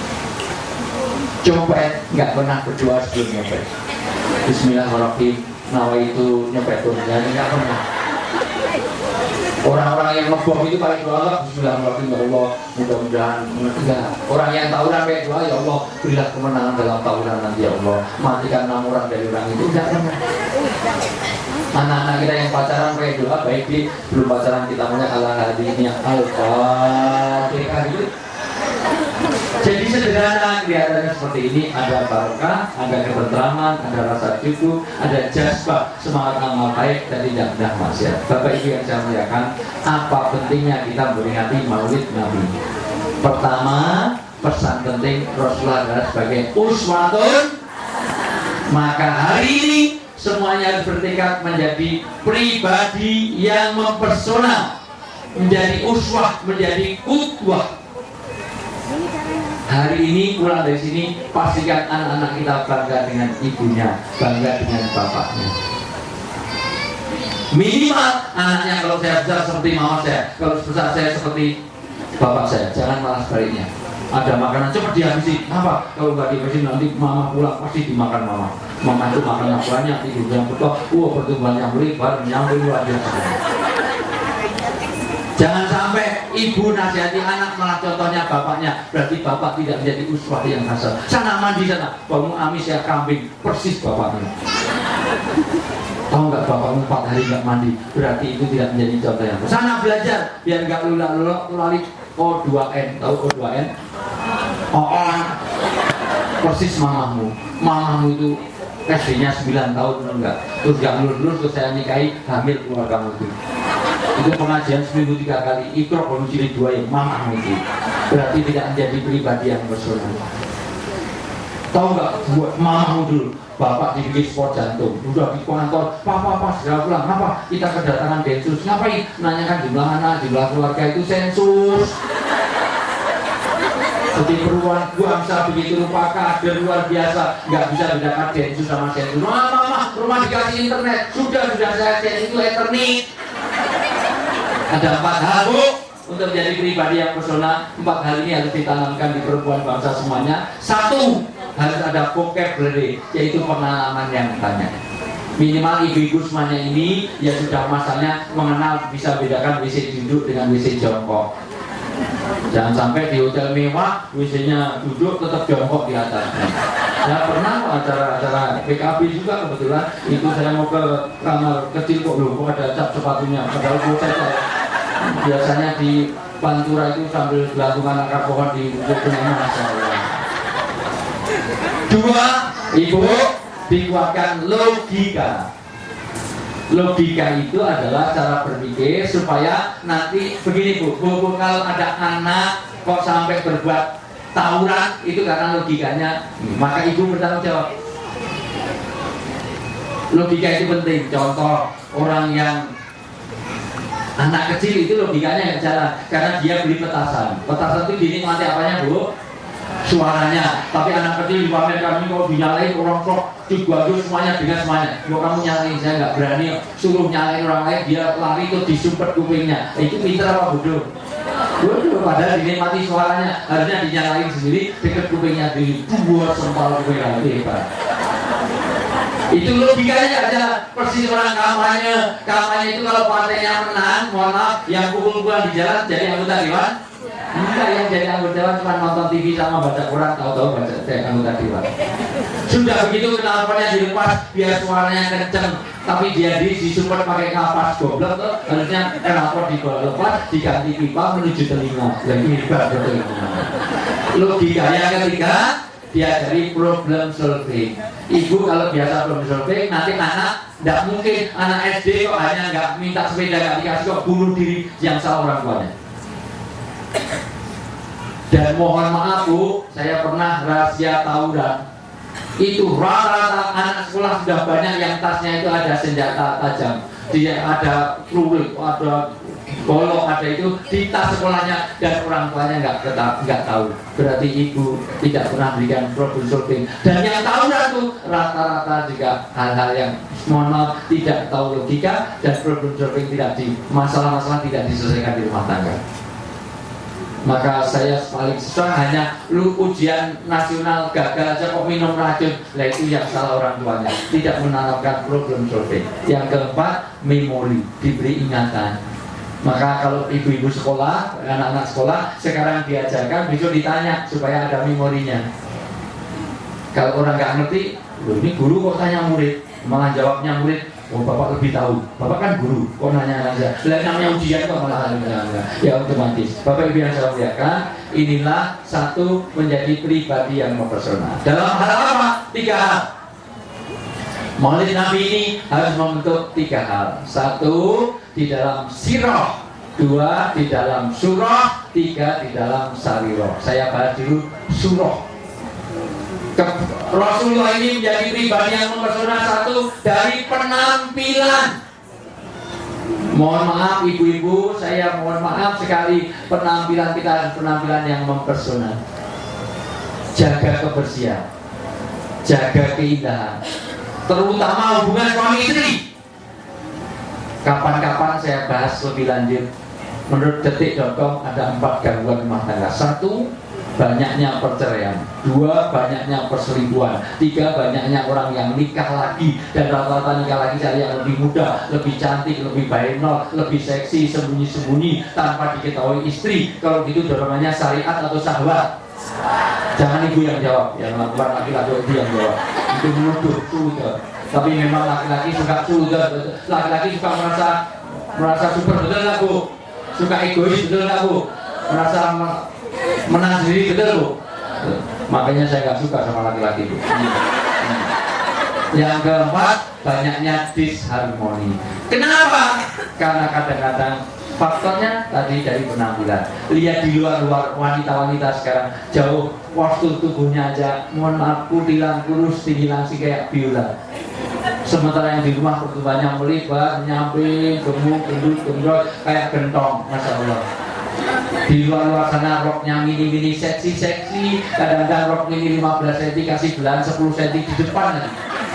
A: Copet nggak pernah berdoa sebelum nyopet. Bismillahirrahmanirrahim. Nawaitu nyopet tuh, nggak pernah. Orang-orang yang ngebom itu paling doa, Bismillahirrahmanirrahim, ya Allah, mudah-mudahan enggak. Orang yang tawuran pakai doa, ya Allah, berilah kemenangan dalam tawuran nanti ya Allah, matikan 6 orang dari orang itu, enggak pernah. Anak-anak kita yang pacaran pakai doa, baik di belum pacaran kita punya ala hadinya Al-Fatihah gitu. Jadi sederhana kelihatannya seperti ini, ada barokah, ada ketentraman, ada rasa cukup, ada jazbah, semangat amal baik dan tidak mudah maksiat. Bapak Ibu yang saya muliakan, apa pentingnya kita memperingati Maulid Nabi? Pertama, pesan penting Rasulullah adalah sebagai uswatun. Maka hari ini semuanya harus bertekad menjadi pribadi yang mempesona, menjadi uswah, menjadi qudwah. Hari ini pulang dari sini, pastikan anak-anak kita bangga dengan ibunya, bangga dengan bapaknya. Minimal anaknya kalau saya besar seperti mama saya, kalau besar saya seperti bapak saya, jangan malah sebaliknya. Ada makanan cepat dihabisi, apa? Kalau nggak dihabisin nanti mama pulang pasti dimakan mama. Mama itu makan yang banyak, tidurnya betul, pertumbuhan yang lebar, nyambung luar biasa. Jangan sampai ibu nasihati anak malah contohnya bapaknya, berarti bapak tidak menjadi uswah yang hasan. Sana mandi sana, bangun amis ya kambing, persis bapaknya. Tahu nggak bapakmu 4 hari nggak mandi, berarti itu tidak menjadi contoh yang hasan. Sana belajar, biar nggak lali O2N, tahu O2N? Persis mamamu itu SD-nya 9 tahun enggak, terus gak lulus terus saya nikahi, hamil keluarga kamu itu pengajian seminggu 3 kali, ikro baru jilid 2 yang mamamu itu, berarti tidak menjadi pribadi yang personal. Tahu nggak buat mamamu dulu, bapak dibikin sport jantung, udah di kantor, papa segera pulang, apa kita kedatangan densus, ngapain nanyakan jumlah anak, jumlah keluarga, itu sensus. Seperti perubahan bangsa begitu rupa kader luar biasa, nggak bisa bedakan densus sama sensus. Mama, rumah dikasih internet, sudah saya cek itu internet. Ada 4 hal bu untuk menjadi pribadi yang personal. 4 hal ini harus ditanamkan di perempuan bangsa semuanya. 1, harus ada vocabulary, yaitu pengalaman yang banyak. Minimal ibu-ibu semuanya ini ya sudah masanya mengenal, bisa bedakan WC duduk dengan WC jongkok. Jangan sampai di hotel mewah WC-nya duduk tetap jongkok di atas. Saya pernah acara PKB juga kebetulan itu saya mau ke kamar kecil kok ada cap sepatunya, padahal saya biasanya di Pantura itu sambil gelantungan akar pohon di penyanyi saya. 2, ibu dikuatkan logika. Logika itu adalah cara berpikir supaya nanti begini bu, kalau ada anak kok sampai berbuat tawuran itu karena logikanya, maka ibu bertanggung jawab. Logika itu penting. Contoh orang yang anak kecil itu logikanya nggak jalan karena dia beli petasan. Petasan itu dinikmati apanya bu? Suaranya. Tapi anak kecil dipamerkan ini kalau dinyalain orang sok digadu semuanya dengan semuanya. Kalau kamu nyalain, saya nggak berani suruh nyalain orang lain, dia lari itu disumpet kupingnya. Itu pintar apa bodoh? Bodoh, padahal dinikmati suaranya, harusnya dinyalain sendiri, deket kupingnya dibuat sempal kupingnya. Hebat. Itu logikanya aja. Persis orang kampanye itu kalau partainya menang, mohon maaf, yang pukul-pukulan di jalan jadi anggota dewan. Enggak, yang jadi anggota dewan cuma nonton TV sama baca Quran, tahu-tahu baca anggota dewan. Sudah begitu knalpotnya dilepas biar suaranya kenceng, tapi dia disupport pakai kapas goblok tuh, harusnya knalpot dilepas diganti pipa menuju telinga. Lagi hebat betul. Logikanya ketiga, diajari problem solving. Ibu kalau biasa problem solving, nanti anak tidak mungkin anak SD kok hanya nggak minta sepeda nggak dikasih kok bunuh diri, yang salah orang tuanya. Dan mohon maaf bu, saya pernah rahasia tawuran. Itu rata-rata anak sekolah sudah banyak yang tasnya itu ada senjata tajam, dia ada peluru, ada golok, ada itu di tas sekolahnya, dan orang tuanya nggak tahu. Berarti ibu tidak pernah berikan problem solving. Dan yang tawuran itu rata-rata juga hal-hal yang mohon maaf tidak tahu logika, dan problem solving tidak masalah-masalah tidak diselesaikan di rumah tangga. Maka saya paling susah hanya ujian nasional gagal aja kok minum racun. Nah itu yang salah orang tuanya, tidak menanamkan problem solving. Yang keempat, memori, diberi ingatan. Maka kalau ibu-ibu sekolah, anak-anak sekolah sekarang diajarkan, besok ditanya supaya ada memorinya. Kalau orang nggak ngerti, ini guru kok tanya murid, malah jawabnya murid, oh bapak lebih tahu, bapak kan guru, kok nanya aja. Selain namanya ujian kok malah ya otomatis. Bapak ibu yang saya muliakan, inilah satu menjadi pribadi yang mempersona. Dalam hal apa? 3 hal. Maulid Nabi ini harus membentuk 3 hal. 1, di dalam sirah 2 di dalam surah, 3 di dalam sariroh. Saya bahas dulu surah. Rasulullah ini menjadi pribadi yang mempesona satu dari penampilan. Mohon maaf ibu-ibu, saya mohon maaf sekali, penampilan kita penampilan yang mempesona. Jaga kebersihan, jaga keindahan, terutama hubungan suami istri. Kapan-kapan saya bahas lebih lanjut. Menurut detik.com ada 4 gangguan rumah tangga. 1, banyaknya perceraian. 2, banyaknya perselingkuhan. 3, banyaknya orang yang nikah lagi. Dan rata-rata nikah lagi cari yang lebih muda, lebih cantik, lebih bainol, lebih seksi, sembunyi-sembunyi tanpa diketahui istri. Kalau gitu dorongannya syariat atau syahwat? Jangan ibu yang jawab, yang melakukan laki-laki itu yang jawab. Itu menuduh, sudah. Tapi memang laki-laki suka sudah. Laki-laki suka merasa super, betul nggak bu? Suka egois, betul nggak bu? Merasa menang sendiri, betul bu? Makanya saya nggak suka sama laki-laki itu. Yang keempat, banyaknya disharmoni. Kenapa? Karena kadang-kadang faktornya tadi dari penampilan. Lihat di luar wanita-wanita sekarang jauh postur tubuhnya aja, mohon maaf, kutilan kurus, tinggi langsing kayak biola. Sementara yang di rumah pertumbuhannya melebar, nyamping, gemuk, gendut, gendut, kayak gentong, masya Allah. Di luar sana roknya mini-mini seksi-seksi, kadang-kadang rok mini 15 cm kasih belahan 10 cm di depan nanti.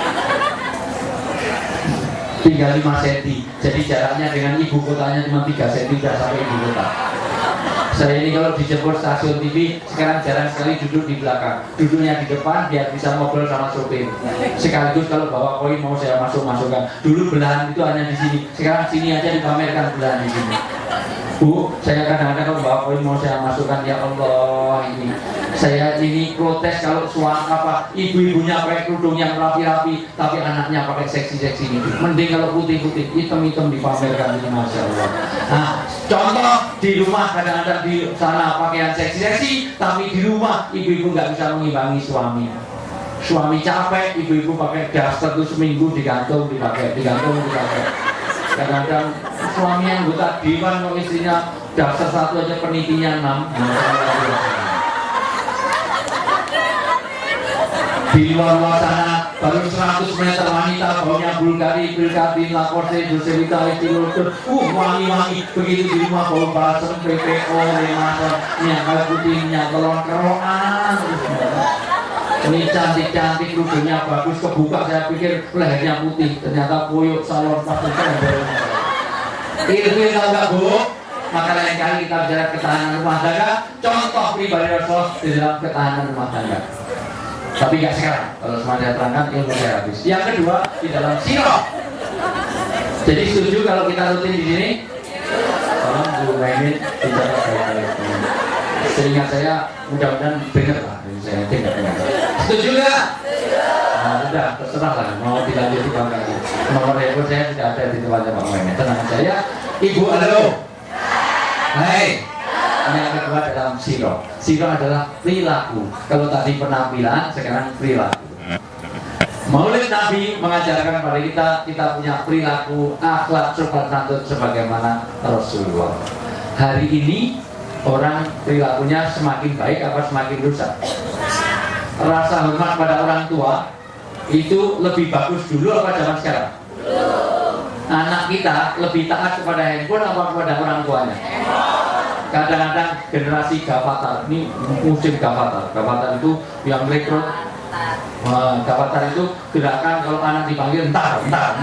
A: Tinggal 5 cm, jadi jaraknya dengan ibu kotanya cuma 3 cm sudah sampai ibu kota. Saya ini kalau dijemput stasiun TV sekarang jarang sekali duduk di belakang, duduknya di depan biar bisa ngobrol sama sopir. Sekaligus kalau bawa koin mau saya masukkan. Dulu belahan itu hanya di sini, sekarang sini aja dipamerkan belahan di sini. Bu, saya kadang-kadang kalau bawa koin mau saya masukkan, ya Allah ini. Saya ini protes kalau ibu-ibunya pakai kerudung yang rapi-rapi, tapi anaknya pakai seksi-seksi ini. Mending kalau putih-putih, hitam-hitam dipamerkan ini, masya Allah. Nah, contoh di rumah kadang-kadang di sana pakaian seksi-seksi, tapi di rumah ibu-ibu nggak bisa mengimbangi suami. Suami capek, ibu-ibu pakai daster itu seminggu digantung, dipakai. Kadang-kadang suami yang anggota dewan kalau istrinya daster 1 aja penitinya 6. Di luar sana baru 100 meter wanita baunya Bulgari, Pilkadin, Lacoste, Joselita, Estilodon, wangi-wangi. Begitu di rumah bau balsem, PPO, Lemason, minyak kayu putih, minyak telur, keroan. Ini cantik-cantik, rujuknya bagus, kebuka saya pikir lehernya putih, ternyata puyuk, salon, pastikan ilmu tahu gak bu? Maka lain kali kita bicara ketahanan rumah tangga, contoh pribadi Rasul di dalam ketahanan rumah tangga. Tapi nggak sekarang, kalau semua saya terangkan ilmu saya habis. Yang kedua di dalam sirah. Jadi setuju kalau kita rutin di sini? Tolong Bu Maimin bicara baik-baik. Seingat saya mudah-mudahan benar lah. Saya tidak benar. Setuju nggak? Nah, sudah terserah lah. Mau dilanjuti bangga. Nomor handphone saya tidak ada di tempatnya Pak Maimin. Tenang saya. Ibu halo. Hai. Yang kedua dalam sirah. Sirah adalah perilaku. Kalau tadi penampilan, sekarang perilaku. Maulid Nabi mengajarkan pada kita punya perilaku, akhlak, sopan santun sebagaimana Rasulullah. Hari ini orang perilakunya semakin baik apa semakin rusak? Rasa hormat pada orang tua itu lebih bagus dulu apa zaman sekarang? Anak kita lebih taat kepada handphone apa kepada orang tuanya? Kadang-kadang generasi Gavatar, ini musim Gavatar. Gavatar itu yang rekrut. Gavatar itu gerakan kalau anak dipanggil entar.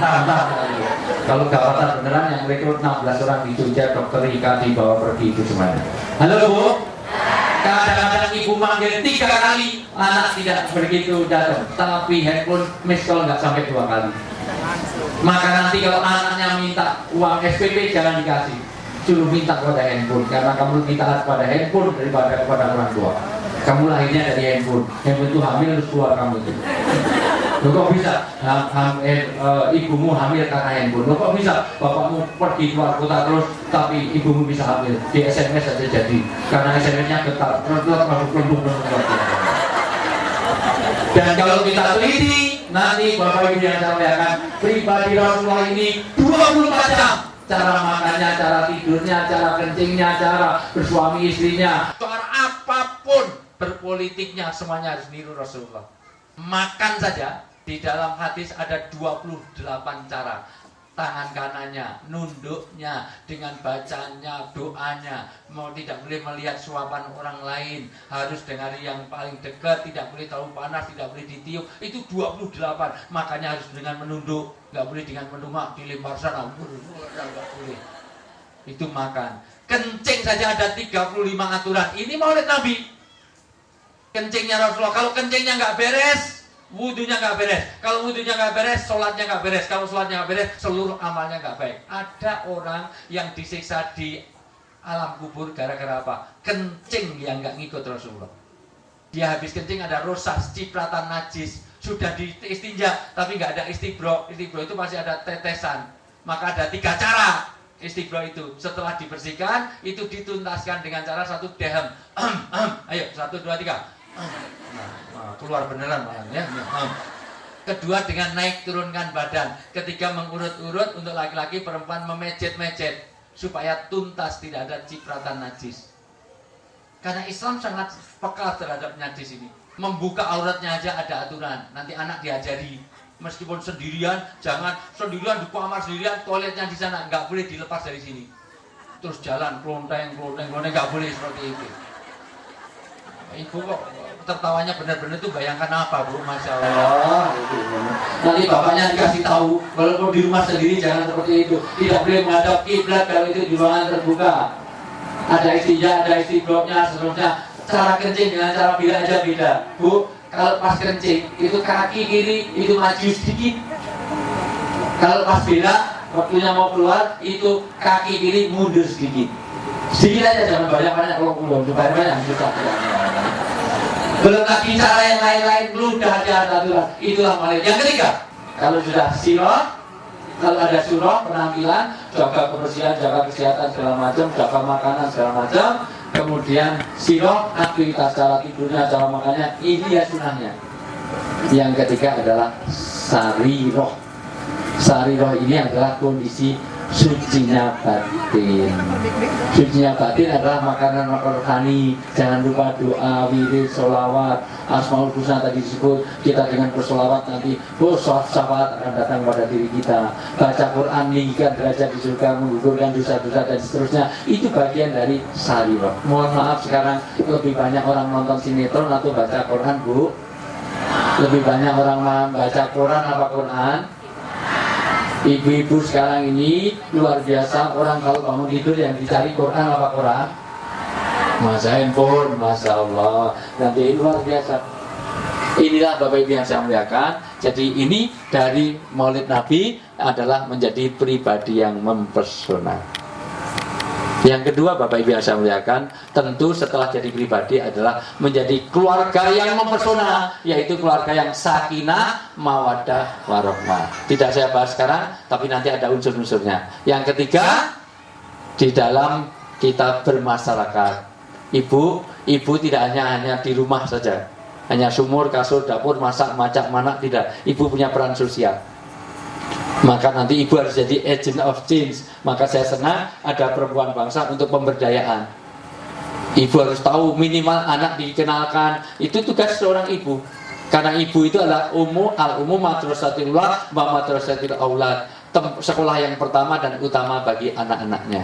A: Kalau Gavatar beneran yang rekrut 16 orang di Jogja, dokter Ika dibawa pergi itu semuanya. Halo Bu. Kadang-kadang ibu manggil 3 kali, anak tidak begitu datang. Tapi handphone miss call nggak sampai 2 kali. Maka nanti kalau anaknya minta uang SPP jangan dikasih. Suruh minta kepada handphone, karena kamu lebih taat pada handphone daripada kepada orang tua. Kamu lahirnya dari handphone itu hamil harus keluar kamu itu. Loh kok bisa ibumu hamil karena handphone? Loh kok bisa bapakmu pergi keluar kota terus tapi ibumu bisa hamil? Di SMS saja jadi, karena SMS-nya getar. Dan kalau kita teliti, nanti Bapak Ibu yang sampaikan pribadi Rasulullah ini 24 jam cara makannya, cara tidurnya, cara kencingnya, cara bersuami istrinya, cara apapun berpolitiknya, semuanya harus niru Rasulullah. Makan saja, di dalam hadis ada 28 cara. Tangan kanannya, nunduknya, dengan bacanya, doanya, mau tidak boleh melihat suapan orang lain, harus dengar yang paling dekat, tidak boleh terlalu panas, tidak boleh ditiup, itu 28. Makanya harus dengan menunduk, nggak boleh dengan menungak, dilempar sana, nggak boleh. Itu makan. Kencing saja ada 35 aturan. Ini Maulid Nabi. Kencingnya Rasulullah, kalau kencingnya nggak beres, wudunya nggak beres. Kalau wudunya nggak beres, sholatnya nggak beres. Kalau sholatnya nggak beres, seluruh amalnya nggak baik. Ada orang yang disiksa di alam kubur gara-gara apa? Kencing yang nggak ngikut Rasulullah. Dia habis kencing ada rosas, cipratan najis, sudah di istinja tapi nggak ada istibro. Istibro itu masih ada tetesan. Maka ada 3 cara istibro itu. Setelah dibersihkan, itu dituntaskan dengan cara 1 dehem. Ayo 1, 2, 3. Keluar beneran malah ya. Kedua dengan naik turunkan badan. Ketiga mengurut-urut untuk laki-laki, perempuan memecet-mecet supaya tuntas, tidak ada cipratan najis. Karena Islam sangat peka terhadap najis ini. Membuka auratnya aja ada aturan. Nanti anak diajari, meskipun sendirian, jangan sendirian di kamar sendirian, toiletnya di sana, nggak boleh dilepas dari sini. Terus jalan klonteng, nggak boleh seperti itu. Ibu kok tertawanya benar-benar itu bayangkan apa, Bu? Masya Allah. Nanti bapaknya dikasih tahu kalau di rumah sendiri jangan seperti itu. Tidak boleh menghadap kiblat kalau itu di ruangan terbuka. Ada istinja, ada istibronya, seterusnya. Cara kencing dengan cara bila aja beda, Bu. Kalau pas kencing itu kaki kiri itu maju sedikit. Kalau pas bila waktunya mau keluar itu kaki kiri mundur sedikit. Sedikit aja, jangan banyak-banyak. Kalau banyak susah. Belum lagi cara yang lain-lain, ludah aja aturan. Itulah Maulid. Yang ketiga, kalau sudah sirah, kalau ada surah, penampilan, jaga kebersihan, jaga kesehatan segala macam, jaga makanan segala macam. Kemudian sirah, aktivitas cara tidurnya, cara makannya, ini ya sunahnya. Yang ketiga adalah sariroh. Sariroh ini adalah kondisi sucinya batin. Sucinya batin adalah makanan-makanan rohani. Jangan lupa doa, wirid, sholawat, asmaul husna tadi disebut. Kita dengan bersolawat nanti, syafaat akan datang pada diri kita. Baca Quran meninggikan derajat di surga, menggugurkan dosa-dosa dan seterusnya. Itu bagian dari sariroh. Mohon maaf sekarang lebih banyak orang nonton sinetron atau baca Quran, Bu? Lebih banyak orang baca Quran apa Quran? Ibu-ibu sekarang ini luar biasa. Orang kalau bangun tidur yang dicari Quran apa Quran? Masa handphone, Masya Allah. Nanti luar biasa. Inilah Bapak Ibu yang saya muliakan. Jadi ini dari Maulid Nabi adalah menjadi pribadi yang mempesona. Yang kedua Bapak Ibu yang saya muliakan, tentu setelah jadi pribadi adalah menjadi keluarga yang mempesona, yaitu keluarga yang sakinah, mawaddah, warahmah. Tidak saya bahas sekarang, tapi nanti ada unsur-unsurnya. Yang ketiga, di dalam kita bermasyarakat, ibu tidak hanya di rumah saja, hanya sumur, kasur, dapur, masak, macak, manak, tidak. Ibu punya peran sosial. Maka nanti ibu harus jadi agent of change. Maka saya senang ada perempuan bangsa untuk pemberdayaan. Ibu harus tahu minimal anak dikenalkan. Itu tugas seorang ibu. Karena ibu itu adalah al-ummu madrasatul ulad wa madrasatul aulad. Sekolah yang pertama dan utama bagi anak-anaknya.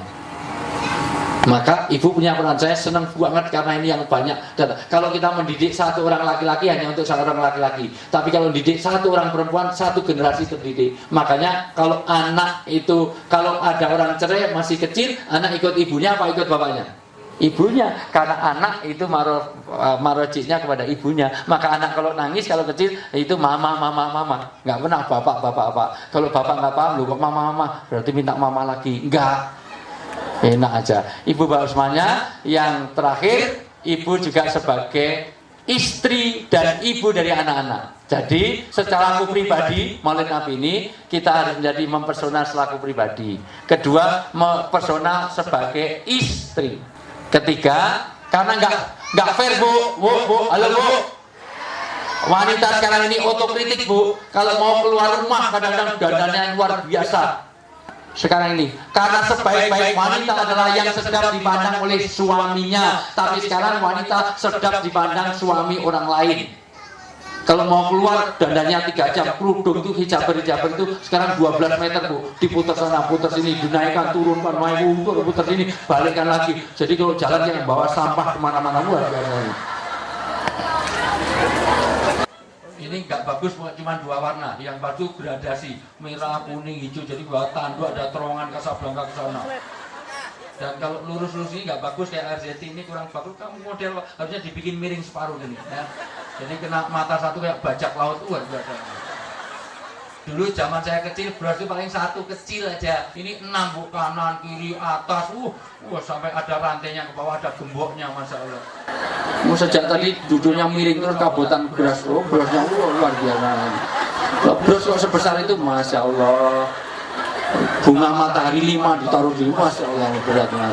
A: Maka ibu punya peran. Saya senang banget karena ini yang banyak. Dan kalau kita mendidik satu orang laki-laki hanya untuk seorang laki-laki, tapi kalau mendidik satu orang perempuan, satu generasi terdidik. Makanya kalau anak itu, kalau ada orang cerai masih kecil, anak ikut ibunya apa ikut bapaknya? Ibunya. Karena anak itu marojiknya kepada ibunya. Maka anak kalau nangis, kalau kecil itu mama. Nggak pernah bapak. Kalau bapak nggak paham, lu kok mama, berarti minta mama lagi. Enggak. Enak aja. Ibu Mbak Usmanya yang terakhir, ibu juga sebagai istri dan ibu dari anak-anak. Jadi secara aku pribadi, Maulid Nabi ini kita harus menjadi mempesona selaku pribadi. Kedua, mempesona sebagai istri. Ketiga, karena nggak fair bu, halo bu. Wanita sekarang ini otokritik Bu. Kalau mau keluar rumah kadang-kadang dandannya luar biasa.
B: sekarang ini. Karena sebaik-baik wanita adalah yang sedap dipandang oleh suaminya, tapi sekarang wanita sedap dipandang suami orang lain. Kalau mau keluar dandannya 3 jam, kerudung itu hijaber itu sekarang 12 meter Bu, diputar sana putar sini, dinaikkan turunkan, naik putar sini, balikkan lagi. Jadi kalau jalan yang bawa sampah kemana-mana luar biasa. Ini nggak bagus cuma 2 warna, yang bagus gradasi merah, kuning, hijau. Jadi bawa tanduk, ada terowongan Casablanca ke sana. Dan kalau lurus-lurus ini nggak bagus kayak RZT ini kurang bagus. Kamu model harusnya dibikin miring separuh gini. Ya. Jadi kena mata satu kayak bajak laut tuh. Dulu zaman saya kecil beras itu paling 1 kecil aja. Ini 6 Bu, kanan, kiri, atas. Sampai ada rantainya ke bawah, ada gemboknya, masya Allah. Sejak tadi duduknya miring terus kabutan beras. Berasnya luar biasa. Beras kok sebesar itu, masya Allah. Bunga matahari 5 ditaruh di, masya Allah, beratnya.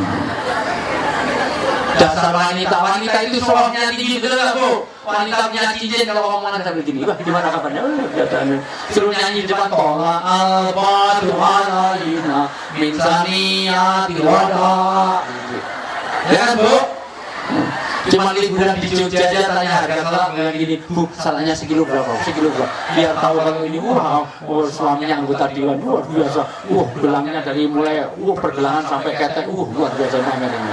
B: Dasar wanita itu soalnya tinggi betul gak Bu? Wanita punya cincin kalau omongan sampai gini. Wah, gimana kabarnya? Suruh nyanyi di depan tola al-fatu alaina min saniyati wada. Ya kan Bu? Cuma liburan di Jogja aja tanya harga telur dengan gini, Bu, salahnya sekilo berapa? Sekilo berapa? Biar tahu kalau ini, suaminya anggota dewan, luar biasa. Gelangnya dari mulai, pergelangan sampai ketek, luar biasa banget ini.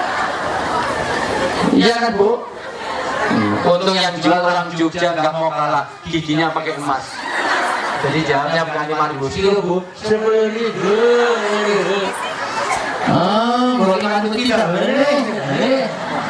B: Iya kan Bu? Untung yang jual orang Jogja nggak mau kalah, giginya pakai emas. Jadi jalannya bukan 5.000 sekilo Bu, 10.000. Kalau 5.000 tidak boleh.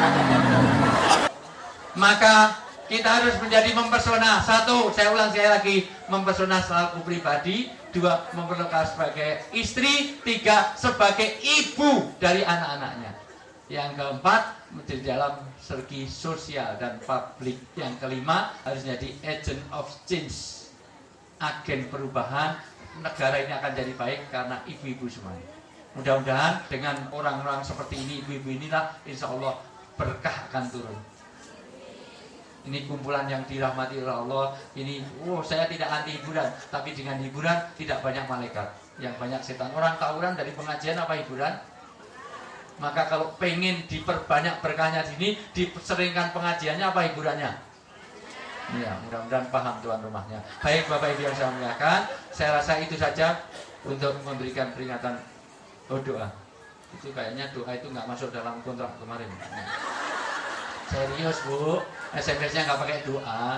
B: Maka kita harus menjadi mempesona. 1, saya ulang sekali lagi, mempesona selaku pribadi. 2, mempesona sebagai istri. 3, sebagai ibu dari anak-anaknya. Yang keempat, di dalam segi sosial dan publik. Yang kelima, harus jadi agent of change, agen perubahan. Negara ini akan jadi baik karena ibu-ibu semuanya. Mudah-mudahan dengan orang-orang seperti ini, ibu-ibu inilah, insya Allah berkah akan turun. Ini kumpulan yang dirahmati oleh Allah. Ini, saya tidak anti hiburan, tapi dengan hiburan tidak banyak malaikat, yang banyak setan. Orang tawuran dari pengajian apa hiburan? Maka kalau pengen diperbanyak berkahnya sini, diseringkan pengajiannya apa hiburannya? Ya, mudah-mudahan paham tuan rumahnya. Baik Bapak Ibu yang saya muliakan, saya rasa itu saja untuk memberikan peringatan. Doa. Itu kayaknya doa itu nggak masuk dalam kontrak kemarin. Serius Bu, SMS-nya nggak pakai doa.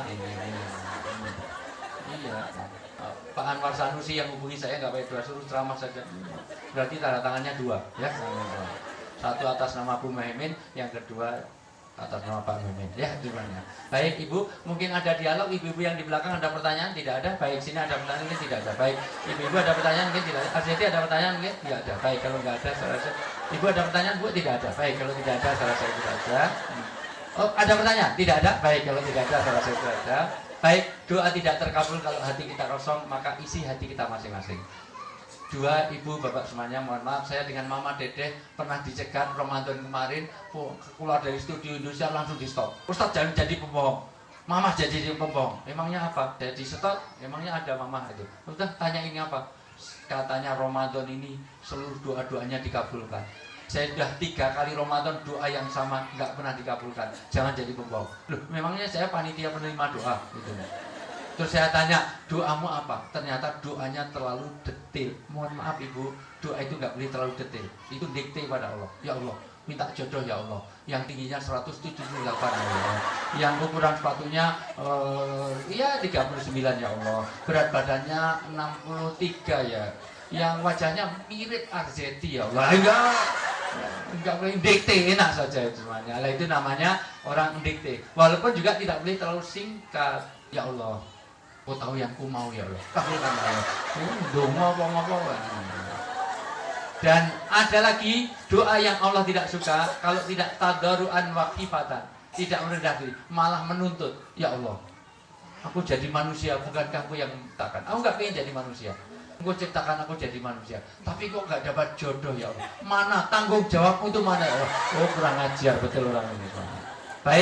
B: Iya. Pak Anwar Sanusi yang hubungi saya nggak pakai doa, suruh ceramah saja. Berarti tanda tangannya 2, ya. 1 atas nama Bu Muhaimin, yang kedua atas nama Pak Muhaimin. Ya, gimana? Baik Ibu, mungkin ada dialog. Ibu-ibu yang di belakang ada pertanyaan? Tidak ada. Baik, sini ada pertanyaan? Mungkin tidak ada. Baik, ibu-ibu ada pertanyaan? Mungkin tidak ada. RZT ada pertanyaan? Mungkin tidak ada. Baik, kalau nggak ada, saya rasa. Ibu ada pertanyaan? Bu, tidak ada. Baik, kalau tidak ada, saya rasa tidak ada. Oh, ada pertanyaan? Tidak ada? Baik, kalau tidak ada, saya rasa tidak ada. Baik, doa tidak terkabul kalau hati kita kosong, maka isi hati kita masing-masing. 2, Ibu, Bapak semuanya, mohon maaf, saya dengan Mama Dedeh pernah dicegat Ramadan kemarin, keluar dari studio Indonesia langsung di stop. Ustadz jangan jadi pembohong, Mama jadi pembohong. Emangnya apa? Jadi stop, emangnya ada Mama itu. Udah tanya ini apa? Katanya Ramadan ini seluruh doa-doanya dikabulkan. Saya sudah 3 kali Ramadan doa yang sama nggak pernah dikabulkan. Jangan jadi pembohong. Loh, memangnya saya panitia penerima doa gitu. Terus saya tanya, doamu apa? Ternyata doanya terlalu detail. Mohon maaf Ibu, doa itu nggak boleh terlalu detail. Itu dikte pada Allah. Ya Allah, minta jodoh ya Allah. Yang tingginya 178 ya Allah. Yang ukuran sepatunya ya 39 ya Allah. Berat badannya 63 ya. Yang wajahnya mirip RZT ya Allah. Enggak boleh dikte, enak saja itu semuanya. Lah itu namanya orang dikte. Walaupun juga tidak boleh terlalu singkat. Ya Allah, Kau tahu yang ku mau ya Allah. Kabulkan ya Allah. Ngomong. Dan ada lagi doa yang Allah tidak suka, kalau tidak tadarruan wa khifatan, tidak merendah diri, malah menuntut. Ya Allah, aku jadi manusia, bukankah aku yang menciptakan? Aku nggak pengen jadi manusia. Engkau ciptakan aku jadi manusia, tapi kok nggak dapat jodoh ya Allah. Mana tanggung jawabmu itu mana ya Allah? Oh, kurang ajar betul orang ini. Baik,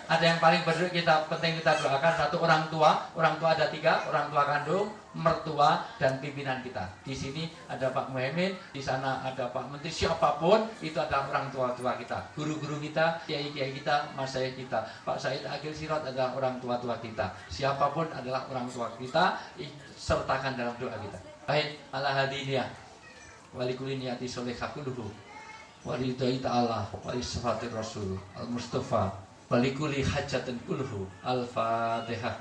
B: Ada yang paling penting kita doakan, satu orang tua ada 3, orang tua kandung, mertua, dan pimpinan kita. Di sini ada Pak Muhaimin, di sana ada Pak Menteri, siapapun itu adalah orang tua kita, guru-guru kita, kiai-kiai kita, masyayikh kita. Pak Said Akil Sirot adalah orang tua kita. Siapapun adalah orang tua kita, sertakan dalam doa kita. Baik, ala hadiniyah, walikuli niyati solehah kuluhu, walidai ta'ala, walisfatir rasul, al-mustafa, walikuli hajatin kulhu. Al-Fatihah.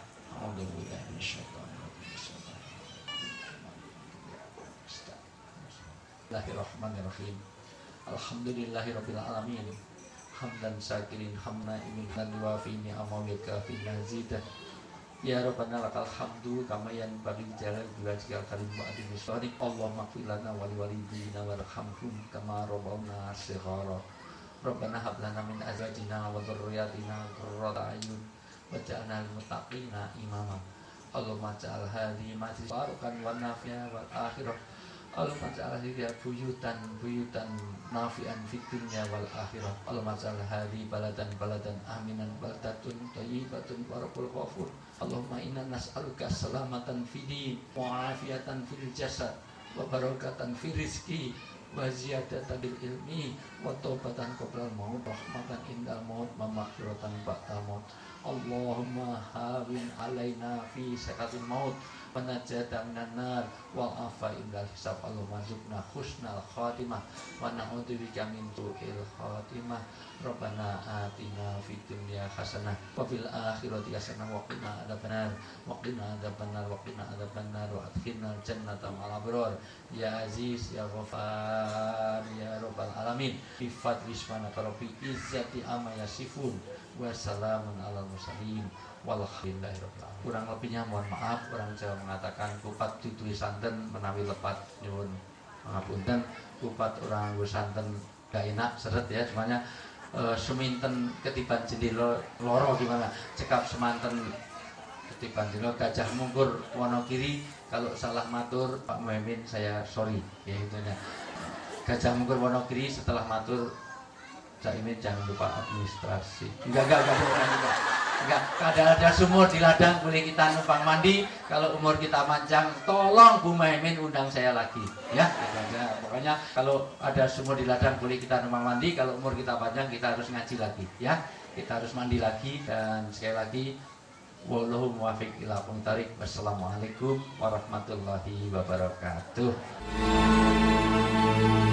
B: Bismillahirrahmanirrahim. Alhamdulillahirabbil alamin. Hamdan syakirin hamna imin dan wafi ni'amahu kafi mazidah. Ya Rabbana lakal hamdu kama yanbaghi jalal wajhikal karim wa adimi syarif. Allahumma ighfir lana wa liwalidina warhamhum kama rabbawna shighara. Rabbana hab lana min azwajina wa dzurriyyatina qurrata a'yun waj'alna lil muttaqina imama. Allahumma ja'al hadhihi majlis barukan wa nafi'an wal akhirah. Allahumma ja'al hadhihi buyutan nafi'an fid dunya wal akhirah. Allahumma ja'al hadhihi baladan aminan baldatun thayyibatun barakul ghafur. Allahumma inna nas'aluka salamatan fid din wa afiyatan fil jasad wa barakatan fil rizqi wa ziyadatan bil ilmi wa taubatan qoblal maut rahmatan indal maut wa maghfiratan ba'dal maut. Allahumma hawin alaina fi sakatil maut wa najatan minan nar wa afa indal hisab. Allahumma zukna husnal khatimah wa na'udzubika min su'il khatimah. Rabbana atina fid dunya hasanah wa fil akhirati hasanah wa qina adzabannar wa qina adzabannar wa qina adzabannar wa adkhilnal jannata ma'al abrar. Ya Aziz ya Ghaffar ya Rabbal alamin. Bi fadli subhanaka rabbil izzati amma yasifun wa salamun alal mursalin walhamdulillahi rabbil alamin. Kurang lebihnya mohon maaf. Orang Jawa mengatakan kupat ditulis santen menawi lepat nyuwun pangapunten. Kupat orang santen gak enak seret ya, semuanya seminten ketiban jendela loro gimana, cekap semanten ketiban jendela Gajah Mungkur Wonokiri. Kalau salah matur Pak Muhaimin saya sorry ya, itunya Gajah Mungkur Wonokiri. Setelah matur Caimin jangan lupa administrasi. Enggak ada sumur di ladang boleh kita numpang mandi. Kalau umur kita panjang tolong Bu Muhaimin undang saya lagi ya. Pokoknya kalau ada sumur di ladang boleh kita numpang mandi. Kalau umur kita panjang kita harus ngaji lagi ya. Kita harus mandi lagi. Dan sekali lagi wallahu muwaffiq ila aqwamit thariq. Wassalamualaikum warahmatullahi wabarakatuh.